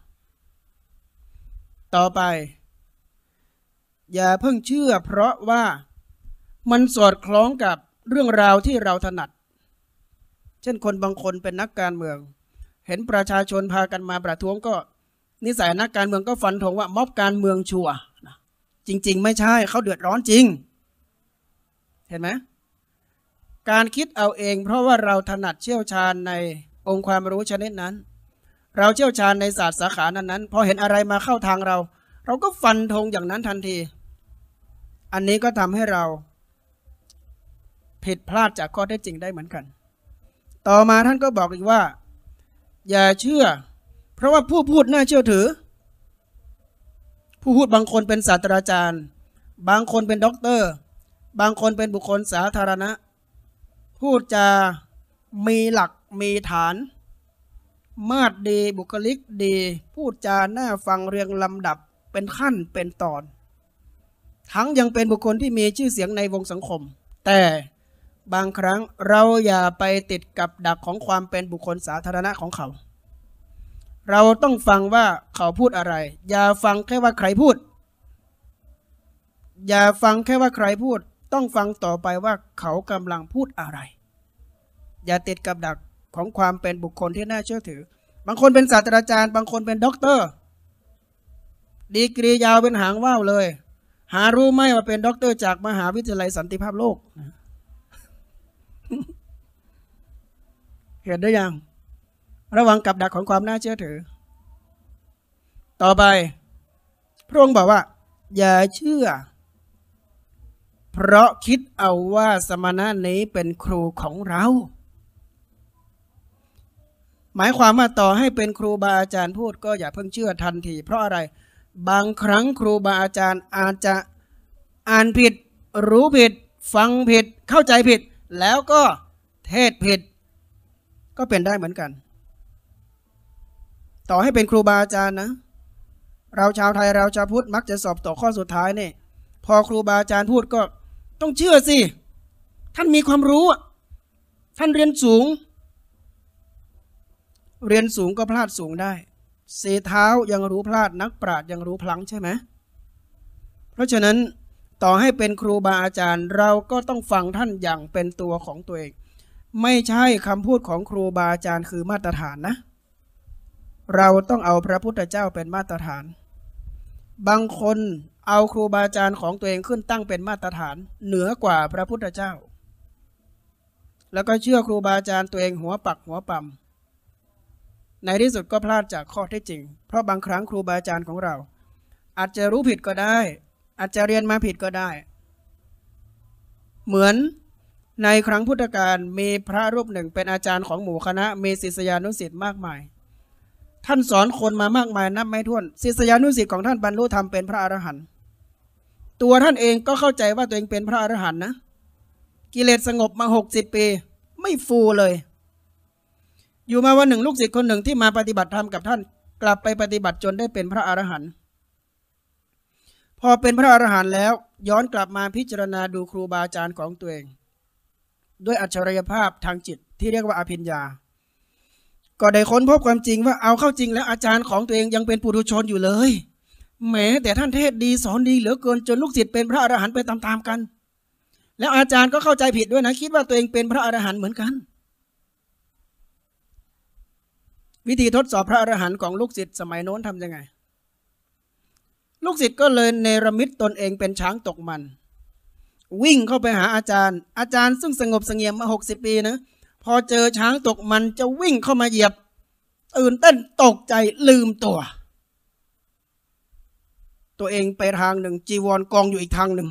ต่อไปอย่าเพิ่งเชื่อเพราะว่ามันสอดคล้องกับเรื่องราวที่เราถนัดเช่นคนบางคนเป็นนักการเมืองเห็นประชาชนพากันมาประท้วงก็นิสัยนักการเมืองก็ฟันธงว่าม็อบการเมืองชัวร์จริงๆไม่ใช่เขาเดือดร้อนจริงเห็นไหมการคิดเอาเองเพราะว่าเราถนัดเชี่ยวชาญในองค์ความรู้ชนิดนั้นเราเชี่ยวชาญในศาสตร์สาขานั้นๆพอเห็นอะไรมาเข้าทางเราเราก็ฟันธงอย่างนั้นทันทีอันนี้ก็ทำให้เราผิดพลาดจากข้อเท็จจริงได้เหมือนกันต่อมาท่านก็บอกอีกว่าอย่าเชื่อเพราะว่าผู้พูดน่าเชื่อถือผู้พูดบางคนเป็นศาสตราจารย์บางคนเป็นด็อกเตอร์บางคนเป็นบุคคลสาธารณะพูดจามีหลักมีฐานมาดดีบุคลิกดีพูดจาน่าฟังเรียงลำดับเป็นขั้นเป็นตอนทั้งยังเป็นบุคคลที่มีชื่อเสียงในวงสังคมแต่บางครั้งเราอย่าไปติดกับดักของความเป็นบุคคลสาธารณะของเขาเราต้องฟังว่าเขาพูดอะไรอย่าฟังแค่ว่าใครพูดอย่าฟังแค่ว่าใครพูดต้องฟังต่อไปว่าเขากำลังพูดอะไรอย่าติดกับดักของความเป็นบุคคลที่น่าเชื่อถือบางคนเป็นศาสตราจารย์บางคนเป็นด็อกเตอร์ดีกรียาวเป็นหางว่าวเลยหารู้ไหมว่าเป็นด็อกเตอร์จากมหาวิทยาลัยสันติภาพโลกเห็นได้ยังระวังกับดักของความน่าเชื่อถือต่อไปพระองค์บอกว่าอย่าเชื่อเพราะคิดเอาว่าสมณะนี้เป็นครูของเราหมายความว่าต่อให้เป็นครูบาอาจารย์พูดก็อย่าเพิ่งเชื่อทันทีเพราะอะไรบางครั้งครูบาอาจารย์อาจจะอ่านผิดรู้ผิดฟังผิดเข้าใจผิดแล้วก็เทศผิดก็เป็นได้เหมือนกันต่อให้เป็นครูบาอาจารย์นะเราชาวไทยเราชาวพุทธมักจะสอบตกข้อสุดท้ายนี่พอครูบาอาจารย์พูดก็ต้องเชื่อสิท่านมีความรู้ท่านเรียนสูงเรียนสูงก็พลาดสูงได้เสียเท้ายังรู้พลาดนักปราชญ์ยังรู้พลั้งใช่ไหมเพราะฉะนั้นต่อให้เป็นครูบาอาจารย์เราก็ต้องฟังท่านอย่างเป็นตัวของตัวเองไม่ใช่คำพูดของครูบาอาจารย์คือมาตรฐานนะเราต้องเอาพระพุทธเจ้าเป็นมาตรฐานบางคนเอาครูบาอาจารย์ของตัวเองขึ้นตั้งเป็นมาตรฐานเหนือกว่าพระพุทธเจ้าแล้วก็เชื่อครูบาอาจารย์ตัวเองหัวปักหัวปั๊มในที่สุดก็พลาดจากข้อเท็จจริงเพราะบางครั้งครูบาอาจารย์ของเราอาจจะรู้ผิดก็ได้อาจจะเรียนมาผิดก็ได้เหมือนในครั้งพุทธกาลมีพระรูปหนึ่งเป็นอาจารย์ของหมู่คณะมีศิษยานุศิษย์มากมายท่านสอนคนมามากมายนับไม่ถ้วนศิษยานุศิษย์ของท่านบรรลุธรรมเป็นพระอรหันต์ตัวท่านเองก็เข้าใจว่าตัวเองเป็นพระอรหันต์นะกิเลสสงบมาหกสิบปีไม่ฟูเลยอยู่มาวันหนึ่งลูกศิษย์คนหนึ่งที่มาปฏิบัติธรรมกับท่านกลับไปปฏิบัติจนได้เป็นพระอรหันต์พอเป็นพระอรหันต์แล้วย้อนกลับมาพิจารณาดูครูบาอาจารย์ของตัวเองด้วยอัจฉริยภาพทางจิตที่เรียกว่าอภิญญาก็ได้ค้นพบความจริงว่าเอาเข้าจริงแล้วอาจารย์ของตัวเองยังเป็นปุถุชนอยู่เลยแหมแต่ท่านเทศดีสอนดีเหลือเกินจนลูกศิษย์เป็นพระอรหันต์ไปตามๆกันแล้วอาจารย์ก็เข้าใจผิดด้วยนะคิดว่าตัวเองเป็นพระอรหันต์เหมือนกันวิธีทดสอบพระอรหันต์ของลูกศิษย์สมัยโน้นทำยังไงลูกศิษย์ก็เลยเนรมิตตนเองเป็นช้างตกมันวิ่งเข้าไปหาอาจารย์อาจารย์ซึ่งสงบเสงี่ยมมาหกสิบปีนะพอเจอช้างตกมันจะวิ่งเข้ามาเหยียบตื่นเต้นตกใจลืมตัวตัวเองไปทางหนึ่งจีวรกองอยู่อีกทางหนึ่ง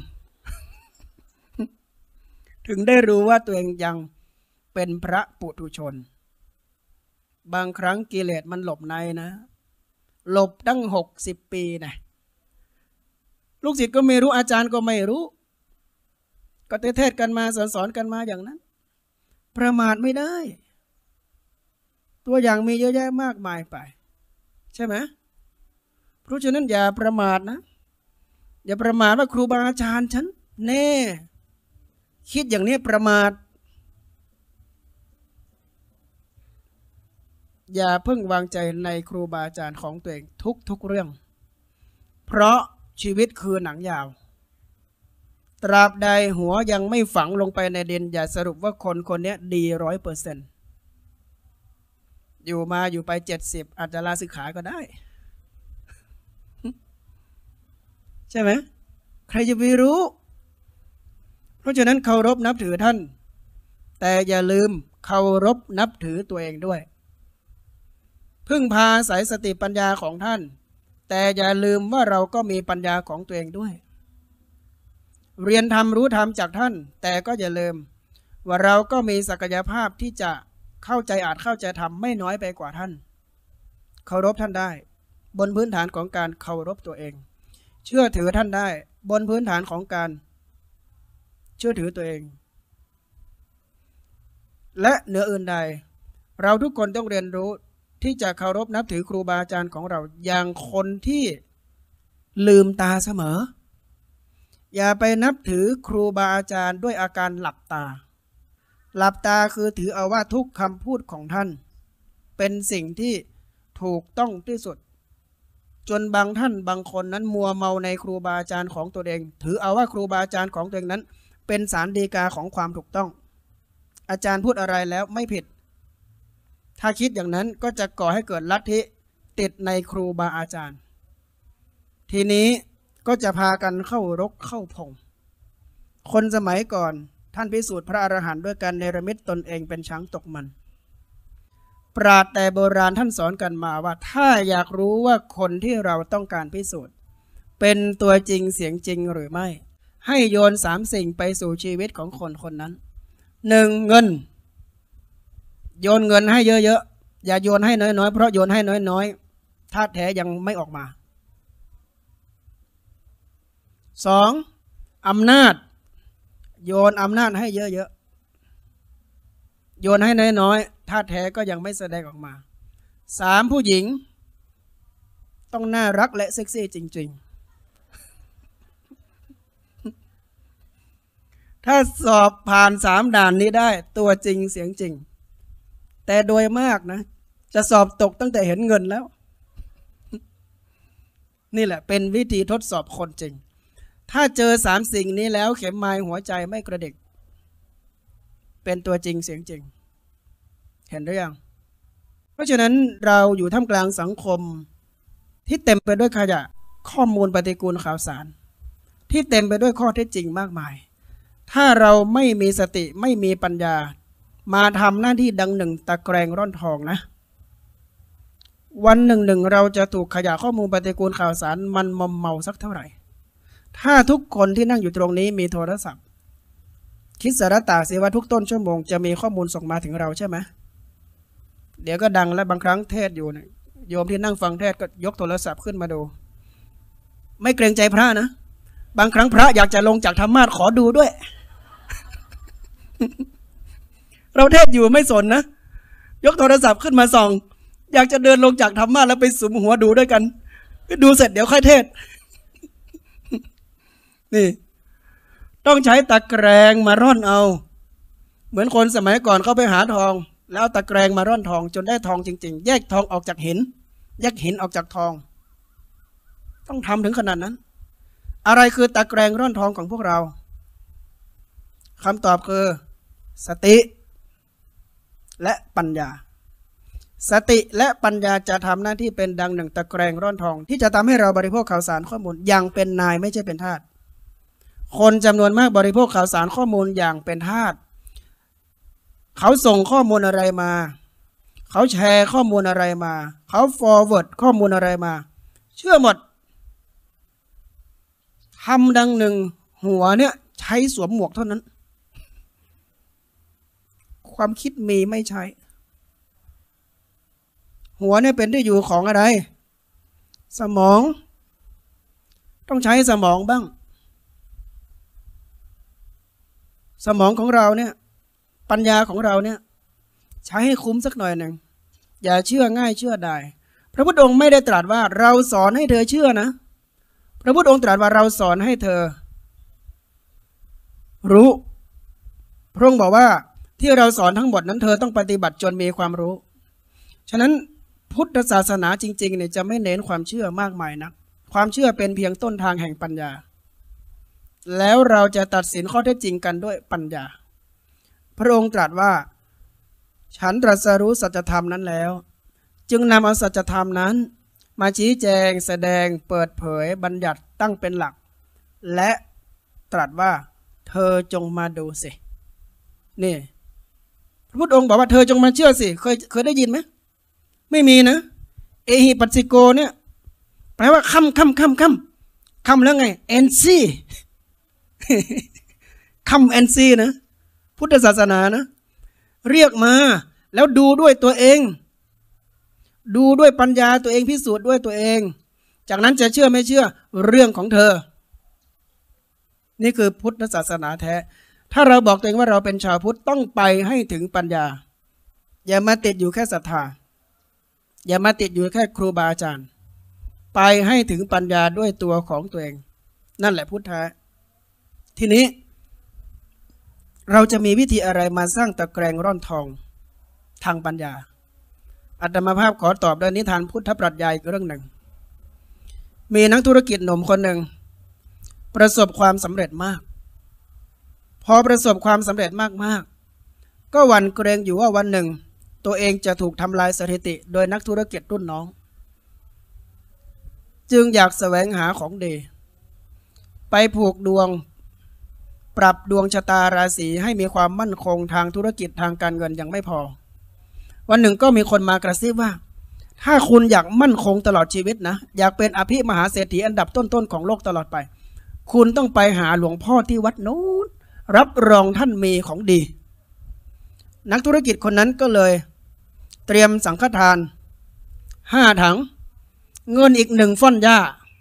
ถึงได้รู้ว่าตัวเองยังเป็นพระปุถุชนบางครั้งกิเลสมันหลบในนะหลบตั้งหกสิบปีนะลูกศิษย์ก็ไม่รู้อาจารย์ก็ไม่รู้ก็เทศกันมาสอนสอนกันมาอย่างนั้นประมาทไม่ได้ตัวอย่างมีเยอะแยะมากมายไปใช่ไหมเพราะฉะนั้นอย่าประมาทนะอย่าประมาทว่าครูบาอาจารย์ฉันแน่คิดอย่างนี้ประมาทอย่าเพิ่งวางใจในครูบาอาจารย์ของตัวเองทุกทุกเรื่องเพราะชีวิตคือหนังยาวตราบใดหัวยังไม่ฝังลงไปในดินอย่าสรุปว่าคนคนนี้ดีร้อยเปอร์เซ็นต์อยู่มาอยู่ไปเจ็ดสิบอาจจะลาสิกขาก็ได้ใช่ไหมใครจะไปรู้เพราะฉะนั้นเคารพนับถือท่านแต่อย่าลืมเคารพนับถือตัวเองด้วยพึ่งพาสายสติปัญญาของท่านแต่อย่าลืมว่าเราก็มีปัญญาของตัวเองด้วยเรียนธรรมรู้ธรรมจากท่านแต่ก็อย่าลืมว่าเราก็มีศักยภาพที่จะเข้าใจอาจเข้าใจธรรมไม่น้อยไปกว่าท่านเคารพท่านได้บนพื้นฐานของการเคารพตัวเองเชื่อถือท่านได้บนพื้นฐานของการเชื่อถือตัวเองและเหนืออื่นใดเราทุกคนต้องเรียนรู้ที่จะเคารพนับถือครูบาอาจารย์ของเราอย่างคนที่ลืมตาเสมออย่าไปนับถือครูบาอาจารย์ด้วยอาการหลับตาหลับตาคือถือเอาว่าทุกคำพูดของท่านเป็นสิ่งที่ถูกต้องที่สุดจนบางท่านบางคนนั้นมัวเมาในครูบาอาจารย์ของตัวเองถือเอาว่าครูบาอาจารย์ของตัวเองนั้นเป็นศาลฎีกาของความถูกต้องอาจารย์พูดอะไรแล้วไม่ผิดถ้าคิดอย่างนั้นก็จะก่อให้เกิดลัทธิติดในครูบาอาจารย์ทีนี้ก็จะพากันเข้ารกเข้าพงคนสมัยก่อนท่านพิสูจน์พระอรหันต์ด้วยการเนรมิตตนเองเป็นช้างตกมันปราชญ์แต่โบราณท่านสอนกันมาว่าถ้าอยากรู้ว่าคนที่เราต้องการพิสูจน์เป็นตัวจริงเสียงจริงหรือไม่ให้โยนสามสิ่งไปสู่ชีวิตของคนคนนั้นหนึ่งเงินโยนเงินให้เยอะๆอย่าโยนให้น้อยๆเพราะโยนให้น้อยๆธาตุแท้ยังไม่ออกมาสองอำนาจโยนอำนาจให้เยอะๆโยนให้น้อยๆธาตุแท้ก็ยังไม่แสดงออกมาสามผู้หญิงต้องน่ารักและเซ็กซี่จริงถ้าสอบผ่านสามด่านนี้ได้ตัวจริงเสียงจริงแต่โดยมากนะจะสอบตกตั้งแต่เห็นเงินแล้วนี่แหละเป็นวิธีทดสอบคนจริงถ้าเจอสามสิ่งนี้แล้วเข็มไม้หัวใจไม่กระดิกเป็นตัวจริงเสียงจริงเห็นหรือยังเพราะฉะนั้นเราอยู่ท่ามกลางสังคมที่เต็มไปด้วยขยะข้อมูลปฏิกูลข่าวสารที่เต็มไปด้วยข้อเท็จจริงมากมายถ้าเราไม่มีสติไม่มีปัญญามาทำหน้าที่ดังหนึ่งตะแกรงร่อนทองนะวันหนึ่งหนึ่งเราจะถูกขยะข้อมูลปฏิกูลข่าวสารมันมอมเมาสักเท่าไหร่ถ้าทุกคนที่นั่งอยู่ตรงนี้มีโทรศัพท์คิดสารตาสิว่าทุกต้นชั่วโมงจะมีข้อมูลส่งมาถึงเราใช่ไหมเดี๋ยวก็ดังและบางครั้งเทศอยู่เนี่ยโยมที่นั่งฟังเทศก็ยกโทรศัพท์ขึ้นมาดูไม่เกรงใจพระนะบางครั้งพระอยากจะลงจากธรรมาสขอดูด้วย เราเทศอยู่ไม่สนนะยกโทรศัพท์ขึ้นมาส่องอยากจะเดินลงจากธรรมาสแล้วไปสุมหัวดูด้วยกันดูเสร็จเดี๋ยวค่อยเทศ นี่ต้องใช้ตะแกรงมาร่อนเอาเหมือนคนสมัยก่อนเขาไปหาทองแล้วตะแกรงมาร่อนทองจนได้ทองจริงๆแยกทองออกจากหินแยกหินออกจากทองต้องทำถึงขนาดนั้นอะไรคือตะแกรงร่อนทองของพวกเราคำตอบคือสติและปัญญาสติและปัญญาจะทำหน้าที่เป็นดังหนึ่งตะแกรงร่อนทองที่จะทำให้เราบริโภคข่าวสารข้อมูลอย่างเป็นนายไม่ใช่เป็นทาสคนจำนวนมากบริโภคข่าวสารข้อมูลอย่างเป็นทาสเขาส่งข้อมูลอะไรมาเขาแชร์ข้อมูลอะไรมาเขา forward ข้อมูลอะไรมาเชื่อหมดทำดังหนึ่งหัวเนี่ยใช้สวมหมวกเท่านั้นความคิดมีไม่ใช้หัวเนี่ยเป็นที่อยู่ของอะไรสมองต้องใช้สมองบ้างสมองของเราเนี่ยปัญญาของเราเนี่ยใช้ให้คุ้มสักหน่อยหนึ่งอย่าเชื่อง่ายเชื่อได้พระพุทธองค์ไม่ได้ตรัสว่าเราสอนให้เธอเชื่อนะพระพุทธองค์ตรัสว่าเราสอนให้เธอรู้พระองค์บอกว่าที่เราสอนทั้งหมดนั้นเธอต้องปฏิบัติจนมีความรู้ฉะนั้นพุทธศาสนาจริงๆเนี่ยจะไม่เน้นความเชื่อมากมายนักความเชื่อเป็นเพียงต้นทางแห่งปัญญาแล้วเราจะตัดสินข้อเท็จจริงกันด้วยปัญญาพระองค์ตรัสว่าฉันตรัสรู้สัจธรรมนั้นแล้วจึงนำเอาสัจธรรมนั้นมาชี้แจงแสดงเปิดเผยบัญญัติตั้งเป็นหลักและตรัสว่าเธอจงมาดูสินี่พระพุทธองค์บอกว่าเธอจงมาเชื่อสิเคยเคยได้ยินไหมไม่มีนะเอหิปัสสิโกเนี่ยแปลว่าคำคำคำคำคำแล้วไงเอนซีคำเอนซีนะพุทธศาสนานะเรียกมาแล้วดูด้วยตัวเองดูด้วยปัญญาตัวเองพิสูจน์ด้วยตัวเองจากนั้นจะเชื่อไม่เชื่อเรื่องของเธอนี่คือพุทธศาสนาแท้ถ้าเราบอกตัวเองว่าเราเป็นชาวพุทธต้องไปให้ถึงปัญญาอย่ามาติดอยู่แค่ศรัทธาอย่ามาติดอยู่แค่ครูบาอาจารย์ไปให้ถึงปัญญาด้วยตัวของตัวเองนั่นแหละพุทธะทีนี้เราจะมีวิธีอะไรมาสร้างตะแกรงร่อนทองทางปัญญาอาตมาภาพขอตอบด้วยนิทานพุทธปรัชญาอีกเรื่องหนึ่งมีนักธุรกิจหนุ่มคนหนึ่งประสบความสำเร็จมากพอประสบความสำเร็จมากๆก็หวั่นเกรงอยู่ว่าวันหนึ่งตัวเองจะถูกทำลายสถิติโดยนักธุรกิจรุ่นน้องจึงอยากแสวงหาของดีไปผูกดวงปรับดวงชะตาราศีให้มีความมั่นคงทางธุรกิจทางการเงินยังไม่พอวันหนึ่งก็มีคนมากระซิบว่าถ้าคุณอยากมั่นคงตลอดชีวิตนะอยากเป็นอภิมหาเศรษฐีอันดับต้นๆของโลกตลอดไปคุณต้องไปหาหลวงพ่อที่วัดโน้นรับรองท่านมีของดีนักธุรกิจคนนั้นก็เลยเตรียมสังฆทานห้าถังเงินอีกหนึ่งฟ่อนหญ้า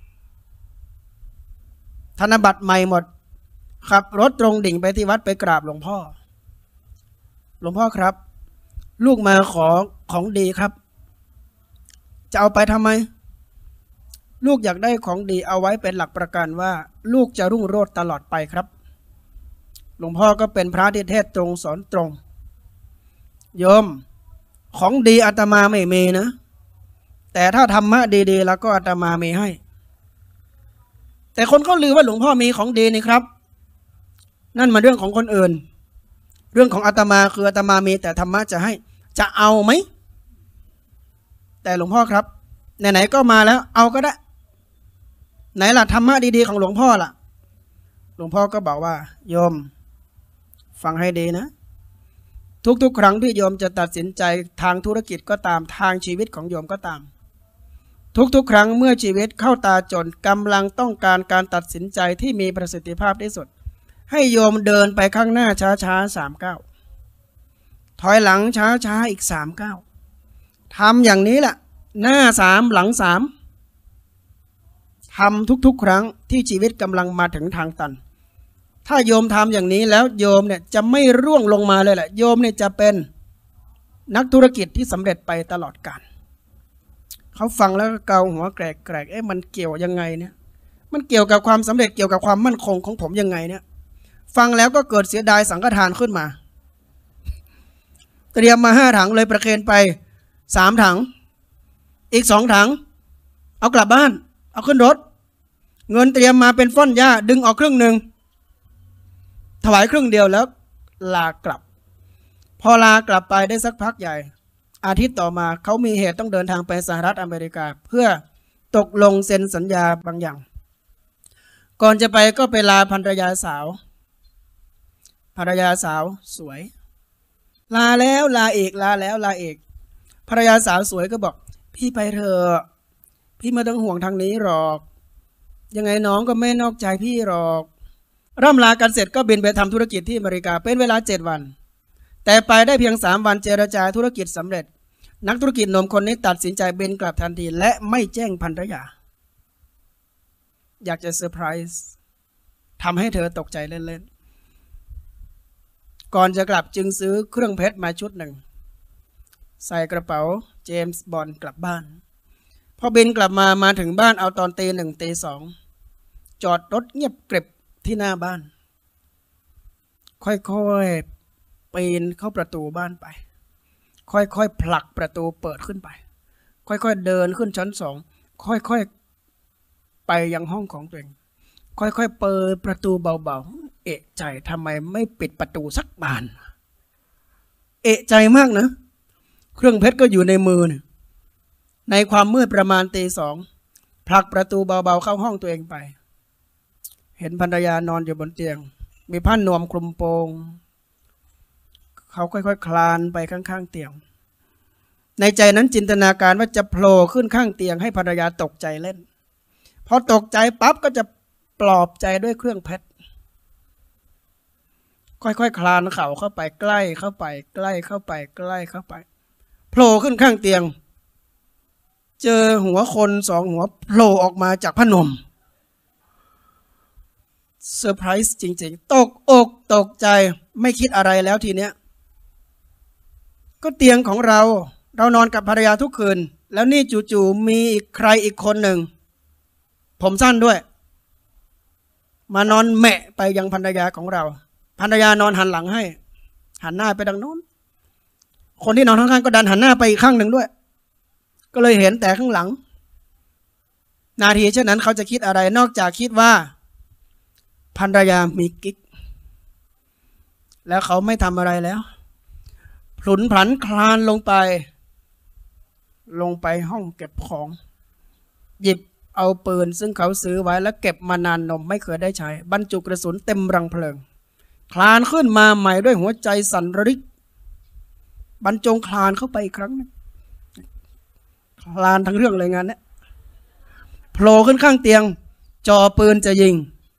ธนบัตรใหม่หมดขับรถตรงดิ่งไปที่วัดไปกราบหลวงพ่อหลวงพ่อครับลูกมาขอของดีครับจะเอาไปทำไมลูกอยากได้ของดีเอาไว้เป็นหลักประกันว่าลูกจะรุ่งโรจน์ตลอดไปครับหลวงพ่อก็เป็นพระที่เทศตรงสอนตรงโยมของดีอาตมาไม่มีนะแต่ถ้าธรรมะดีๆแล้วก็อาตมามีให้แต่คนเขาลือว่าหลวงพ่อมีของดีนี่ครับนั่นมาเรื่องของคนอื่นเรื่องของอาตมาคืออาตมามีแต่ธรรมะจะให้จะเอาไหมแต่หลวงพ่อครับไหนๆก็มาแล้วเอาก็ได้ไหนล่ะธรรมะดีๆของหลวงพ่อล่ะหลวงพ่อก็บอกว่าโยมฟังให้ดีนะทุกๆครั้งที่โยมจะตัดสินใจทางธุรกิจก็ตามทางชีวิตของโยมก็ตามทุกๆครั้งเมื่อชีวิตเข้าตาจนกำลังต้องการการตัดสินใจที่มีประสิทธิภาพที่สุดให้โยมเดินไปข้างหน้าช้าๆสามก้าวถอยหลังช้าๆอีกสามก้าวทำอย่างนี้แหละหน้าสามหลังสามทำทุกๆครั้งที่ชีวิตกำลังมาถึงทางตันถ้าโยมทำอย่างนี้แล้วโยมเนี่ยจะไม่ร่วงลงมาเลยแหละโยมเนี่ยจะเป็นนักธุรกิจที่สำเร็จไปตลอดกาลเขาฟังแล้วก็เกาหัวแกรกๆเอ๊ะมันเกี่ยวยังไงเนี่ยมันเกี่ยวกับความสำเร็จเกี่ยวกับความมั่นคงของผมยังไงเนี่ยฟังแล้วก็เกิดเสียดายสังฆทานขึ้นมาเตรียมมาห้าถังเลยประเคนไปสามถังอีกสองถังเอากลับบ้านเอาขึ้นรถเงินเตรียมมาเป็นฟ่อนหญ้าดึงออกครึ่งหนึ่งถวายครึ่งเดียวแล้วลากลับพอลากลับไปได้สักพักใหญ่อาทิตย์ต่อมาเขามีเหตุต้องเดินทางไปสหรัฐอเมริกาเพื่อตกลงเซ็นสัญญาบางอย่างก่อนจะไปก็ไปลาภรรยาสาวภรรยาสาวสวยลาแล้วลาอีกลาแล้วลาอีกภรรยาสาวสวยก็บอกพี่ไปเถอะพี่ไม่ต้องห่วงทางนี้หรอกยังไงน้องก็ไม่นอกใจพี่หรอกร่ำลากันเสร็จก็บินไปทำธุรกิจที่อเมริกาเป็นเวลาเจ็ดวันแต่ไปได้เพียงสามวันเจรจาธุรกิจสำเร็จนักธุรกิจหนุ่มคนนี้ตัดสินใจบินกลับทันทีและไม่แจ้งภรรยาอยากจะเซอร์ไพรส์ทำให้เธอตกใจเล่นๆก่อนจะกลับจึงซื้อเครื่องเพชรมาชุดหนึ่งใส่กระเป๋าเจมส์บอนด์กลับบ้านพอบินกลับมามาถึงบ้านเอาตอนตีหนึ่งตีสองจอดรถเงียบกริบที่หน้าบ้านค่อยๆปีนเข้าประตูบ้านไปค่อยๆผลักประตูเปิดขึ้นไปค่อยๆเดินขึ้นชั้นสองค่อยๆไปยังห้องของตัวเองค่อยๆเปิดประตูเบาๆเอะใจทำไมไม่ปิดประตูสักบานเอะใจมากนะเครื่องเพชรก็อยู่ในมือเนี่ยในความมืดประมาณตีสองผลักประตูเบาๆเข้าห้องตัวเองไปเห็นภรรยานอนอยู่บนเตียงมีผ้านวมคลุมโปงเขาค่อยๆ ค, คลานไปข้างๆเตียงในใจนั้นจินตนาการว่าจะโผล่ขึ้นข้างเตียงให้ภรรยาตกใจเล่นพอตกใจปั๊บก็จะปลอบใจด้วยเครื่องเพชรค่อยๆ ค, คลานเข่าเข้าไปใกล้เข้าไปใกล้เข้าไปใกล้เข้าไปโผล่ขึ้นข้างเตียงเจอหัวคนสองหัวโผล่ออกมาจากผ้านวมเซอร์ไพรส์จริงๆตกอกตกใจไม่คิดอะไรแล้วทีเนี้ยก็เตียงของเราเรานอนกับภรรยาทุกคืนแล้วนี่จู่ๆมีอีกใครอีกคนหนึ่งผมสั้นด้วยมานอนแมะไปยังภรรยาของเราภรรยานอนหันหลังให้หันหน้าไปทางโน้นคนที่นอนข้างๆก็ดันหันหน้าไปอีกข้างหนึ่งด้วยก็เลยเห็นแต่ข้างหลังนาทีเช่นนั้นเขาจะคิดอะไรนอกจากคิดว่าภรรยามีกิ๊กแล้วเขาไม่ทำอะไรแล้วพลุนพลันคลานลงไปลงไปห้องเก็บของหยิบเอาปืนซึ่งเขาซื้อไว้แล้วเก็บมานานนมไม่เคยได้ใช้บรรจุกระสุนเต็มรังเพลิงคลานขึ้นมาใหม่ด้วยหัวใจสั่นระริกบรรจงคลานเข้าไปอีกครั้งนึงคลานทั้งเรื่องเลยงานนี้โผล่ขึ้นข้างเตียงจ่อปืนจะยิง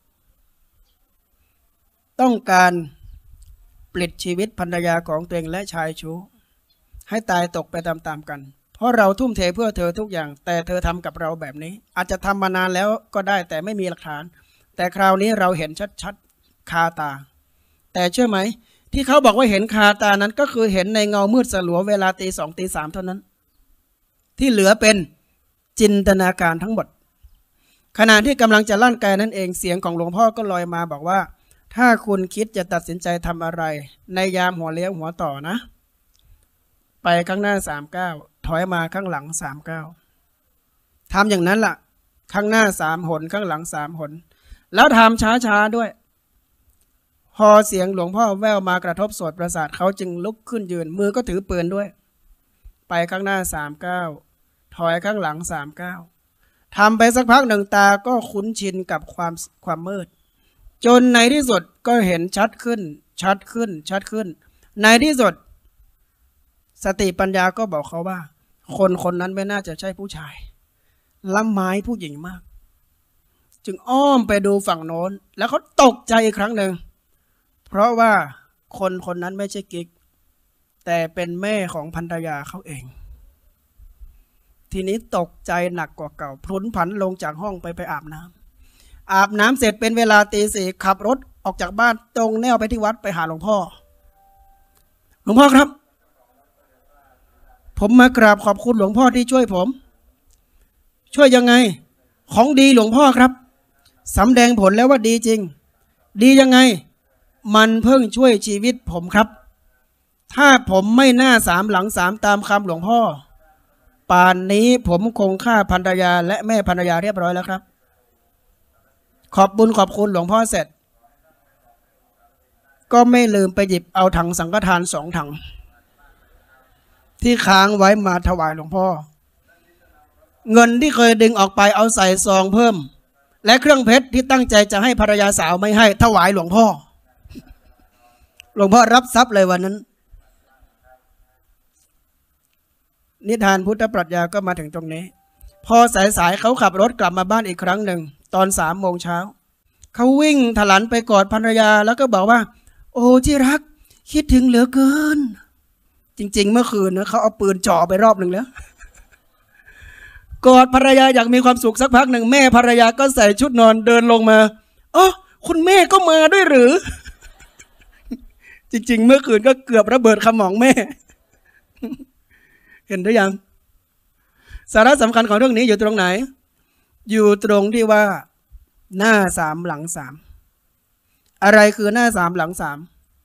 ต้องการปลิดชีวิตภรรยาของตัวเองและชายชู้ให้ตายตกไปตามๆกันเพราะเราทุ่มเทเพื่อเธอทุกอย่างแต่เธอทำกับเราแบบนี้อาจจะทำมานานแล้วก็ได้แต่ไม่มีหลักฐานแต่คราวนี้เราเห็นชัดๆคาตาแต่เชื่อไหมที่เขาบอกว่าเห็นคาตานั้นก็คือเห็นในเงามืดสลัวเวลาตีสองตีสามเท่านั้นที่เหลือเป็นจินตนาการทั้งหมดขณะที่กำลังจะลั่นไกนั่นเองเสียงของหลวงพ่อก็ลอยมาบอกว่าถ้าคุณคิดจะตัดสินใจทำอะไรในยามหัวเลี้ยวหัวต่อนะไปข้างหน้าสามเก้าถอยมาข้างหลังสามเก้าทำอย่างนั้นล่ะข้างหน้าสามหนข้างหลังสามหนแล้วทำช้าๆด้วยพอเสียงหลวงพ่อแว่วมากระทบโสตประสาทเขาจึงลุกขึ้นยืนมือก็ถือปืนด้วยไปข้างหน้าสามเก้าถอยข้างหลังสามเก้าทำไปสักพักหนึ่งตาก็คุ้นชินกับความความมืดจนในที่สุดก็เห็นชัดขึ้นชัดขึ้นชัดขึ้นในที่สุดสติปัญญาก็บอกเขาว่าคนคนนั้นไม่น่าจะใช่ผู้ชายล้ำไม้ผู้หญิงมากจึงอ้อมไปดูฝั่งโน้นแล้วเขาตกใจอีกครั้งหนึ่งเพราะว่าคนคนนั้นไม่ใช่กิ๊กแต่เป็นแม่ของภรรยาเขาเองทีนี้ตกใจหนักกว่าเก่าพลุนผันลงจากห้องไปไปอาบน้ำอาบน้ำเสร็จเป็นเวลาตีสี่ขับรถออกจากบ้านตรงแนวไปที่วัดไปหาหลวงพ่อหลวงพ่อครับผมมากราบขอบคุณหลวงพ่อที่ช่วยผมช่วยยังไงของดีหลวงพ่อครับสำแดงผลแล้วว่าดีจริงดียังไงมันเพิ่งช่วยชีวิตผมครับถ้าผมไม่หน้าสามหลังสามตามคำหลวงพ่อป่านนี้ผมคงฆ่าภรรยาและแม่ภรรยาเรียบร้อยแล้วครับขอบบุญขอบคุณหลวงพ่อเสร็จก็ไม่ลืมไปหยิบเอาถังสังฆทานสองถังที่ค้างไว้มาถวายหลวงพ่อเงินที่เคยดึงออกไปเอาใส่ซองเพิ่มและเครื่องเพชรที่ตั้งใจจะให้ภรรยาสาวไม่ให้ถวายหลวงพ่อหลวงพ่อรับทรัพย์เลยวันนั้นนิทานพุทธปรัชญาก็มาถึงตรงนี้พอสายๆเขาขับรถกลับมาบ้านอีกครั้งหนึ่งตอนสามโมงเช้าเขาวิ่งถลันไปกอดภรรยาแล้วก็บอกว่าโอ้ที่รักคิดถึงเหลือเกินจริงๆเมื่อคืนนะเขาเอาปืนจ่อไปรอบหนึ่งแล้วกอดภรรยาอยากมีความสุขสักพักหนึ่งแม่ภรรยาก็ใส่ชุดนอนเดินลงมาอ๋อคุณแม่ก็มาด้วยหรือจริงๆเมื่อคืนก็เกือบระเบิดขมองแม่เห็นหรือยังสาระสำคัญของเรื่องนี้อยู่ตรงไหนอยู่ตรงที่ว่าหน้าสามหลังสามอะไรคือหน้าสามหลังสาม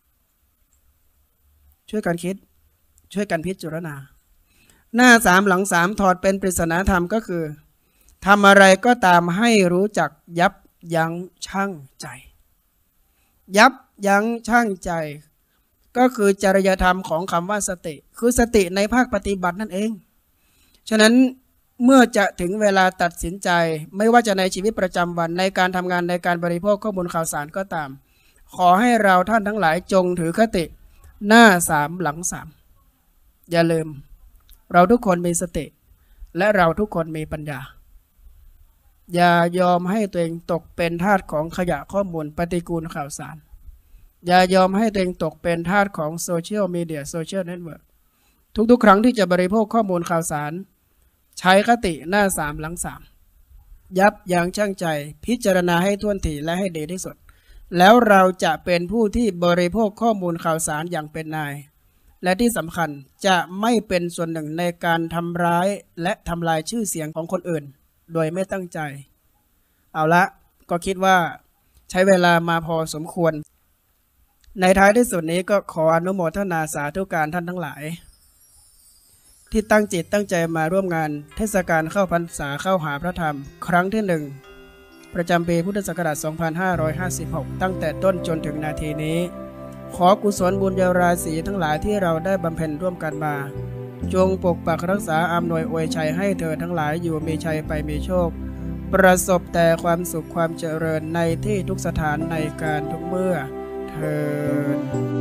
ช่วยกันคิดช่วยกันพิจารณาหน้าสามหลังสามถอดเป็นปริศนาธรรมก็คือทำอะไรก็ตามให้รู้จักยับยั้งชั่งใจยับยั้งชั่งใจก็คือจริยธรรมของคำว่าสติคือสติในภาคปฏิบัตินั่นเองฉะนั้นเมื่อจะถึงเวลาตัดสินใจไม่ว่าจะในชีวิตประจำวันในการทำงานในการบริโภคข้อมูลข่าวสารก็ตามขอให้เราท่านทั้งหลายจงถือคติหน้าสามหลังสามอย่าลืมเราทุกคนมีสติและเราทุกคนมีปัญญาอย่ายอมให้ตัวเองตกเป็นทาสของขยะข้อมูลปฏิกูลข่าวสารอย่ายอมให้ตัวเองตกเป็นทาสของโซเชียลมีเดียโซเชียลเน็ตเวิร์กทุกๆครั้งที่จะบริโภคข้อมูลข่าวสารใช้คติหน้าสามหลังสามยับยั้งชั่งใจพิจารณาให้ท่วนถี่และให้ดีที่สุดแล้วเราจะเป็นผู้ที่บริโภคข้อมูลข่าวสารอย่างเป็นนายและที่สำคัญจะไม่เป็นส่วนหนึ่งในการทำร้ายและทำลายชื่อเสียงของคนอื่นโดยไม่ตั้งใจเอาละก็คิดว่าใช้เวลามาพอสมควรในท้ายที่สุดนี้ก็ขออนุโมทนาสาธุการท่านทั้งหลายที่ตั้งจิตตั้งใจมาร่วมงานเทศกาลเข้าพรรษาเข้าหาพระธรรมครั้งที่หนึ่งประจำปีพุทธศักราช สองพันห้าร้อยห้าสิบหก ตั้งแต่ต้นจนถึงนาทีนี้ขอกุศลบุญญาราศีทั้งหลายที่เราได้บำเพ็ญร่วมกันมาจงปกปักรักษาอำนวยอวยชัยให้เธอทั้งหลายอยู่มีชัยไปมีโชคประสบแต่ความสุขความเจริญในที่ทุกสถานในการทุกเมื่อเถิด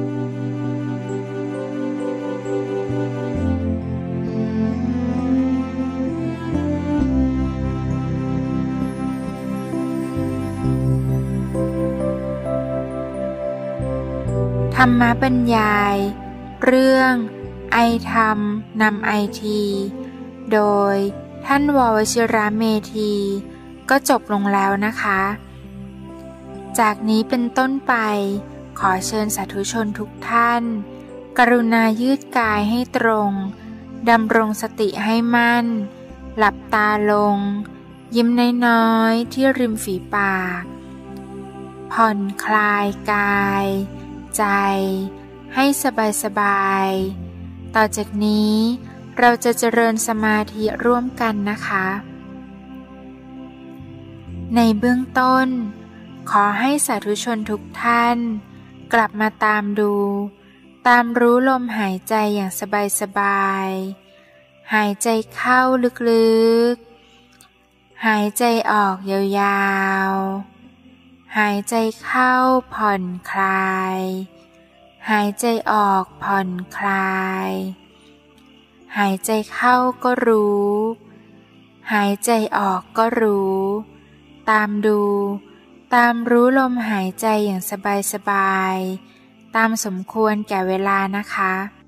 ธรรมบรรยายเรื่องไอธรรมนำไอทีโดยท่านววชิระเมธีก็จบลงแล้วนะคะจากนี้เป็นต้นไปขอเชิญสาธุชนทุกท่านกรุณายืดกายให้ตรงดำรงสติให้มั่นหลับตาลงยิ้มน้อยๆที่ริมฝีปากผ่อนคลายกาย ใจให้สบายสบายต่อจากนี้เราจะเจริญสมาธิร่วมกันนะคะในเบื้องต้นขอให้สาธุชนทุกท่านกลับมาตามดูตามรู้ลมหายใจอย่างสบายๆหายใจเข้าลึกๆหายใจออกยาวๆหายใจเข้าผ่อนคลายหายใจออกผ่อนคลายหายใจเข้าก็รู้หายใจออกก็รู้ตามดูตามรู้ลมหายใจอย่างสบายๆตามสมควรแก่เวลานะคะ